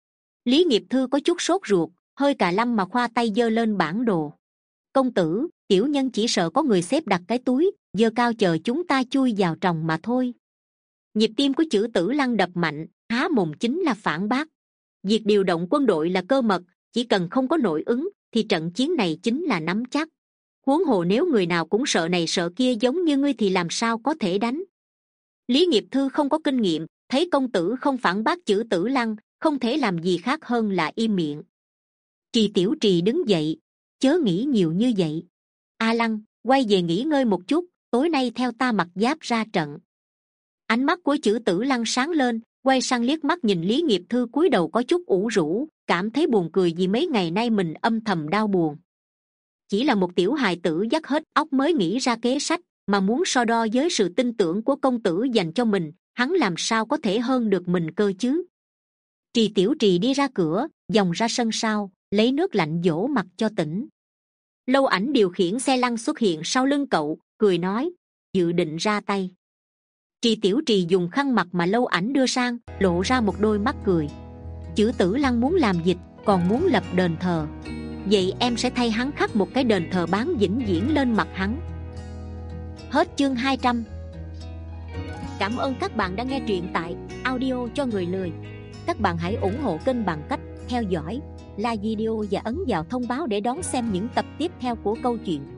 Lý Nghiệp Thư có chút sốt ruột, hơi cà lâm mà khoa tay giơ lên bản đồ. công tử, tiểu nhân chỉ sợ có người xếp đặt cái túi giơ cao chờ chúng ta chui vào tròng mà thôi. Nhịp tim của Chữ Tử Lăng đập mạnh, há mồm chính là phản bác. Việc điều động quân đội là cơ mật, chỉ cần không có nội ứng thì trận chiến này chính là nắm chắc. Huống hồ nếu người nào cũng sợ này sợ kia giống như ngươi thì làm sao có thể đánh. Lý Nghiệp Thư không có kinh nghiệm, thấy công tử không phản bác Chữ Tử Lăng, không thể làm gì khác hơn là im miệng. Trì Tiểu Trì đứng dậy: chớ nghĩ nhiều như vậy. A Lăng, quay về nghỉ ngơi một chút, tối nay theo ta mặc giáp ra trận. Ánh mắt của Chữ Tử Lăng sáng lên, quay sang liếc mắt nhìn Lý Nghiệp Thư cúi đầu có chút ủ rũ, cảm thấy buồn cười vì mấy ngày nay mình âm thầm đau buồn. Chỉ là một tiểu hài tử dắt hết óc mới nghĩ ra kế sách, mà muốn so đo với sự tin tưởng của công tử dành cho mình, hắn làm sao có thể hơn được mình cơ chứ. Trì Tiểu Trì đi ra cửa, vòng ra sân sau, lấy nước lạnh dỗ mặt cho tỉnh. Lâu Ảnh điều khiển xe lăn xuất hiện sau lưng cậu, cười nói: dự định ra tay. Trì Tiểu Trì dùng khăn mặt mà Lâu Ảnh đưa sang, lộ ra một đôi mắt cười. Chữ Tử Lăng muốn làm dịch, còn muốn lập đền thờ. Vậy em sẽ thay hắn khắc một cái đền thờ bán vĩnh viễn lên mặt hắn. Hết chương hai trăm. Cảm ơn các bạn đã nghe truyện tại audio cho người lười. Các bạn hãy ủng hộ kênh bằng cách theo dõi, like video và ấn vào thông báo để đón xem những tập tiếp theo của câu chuyện.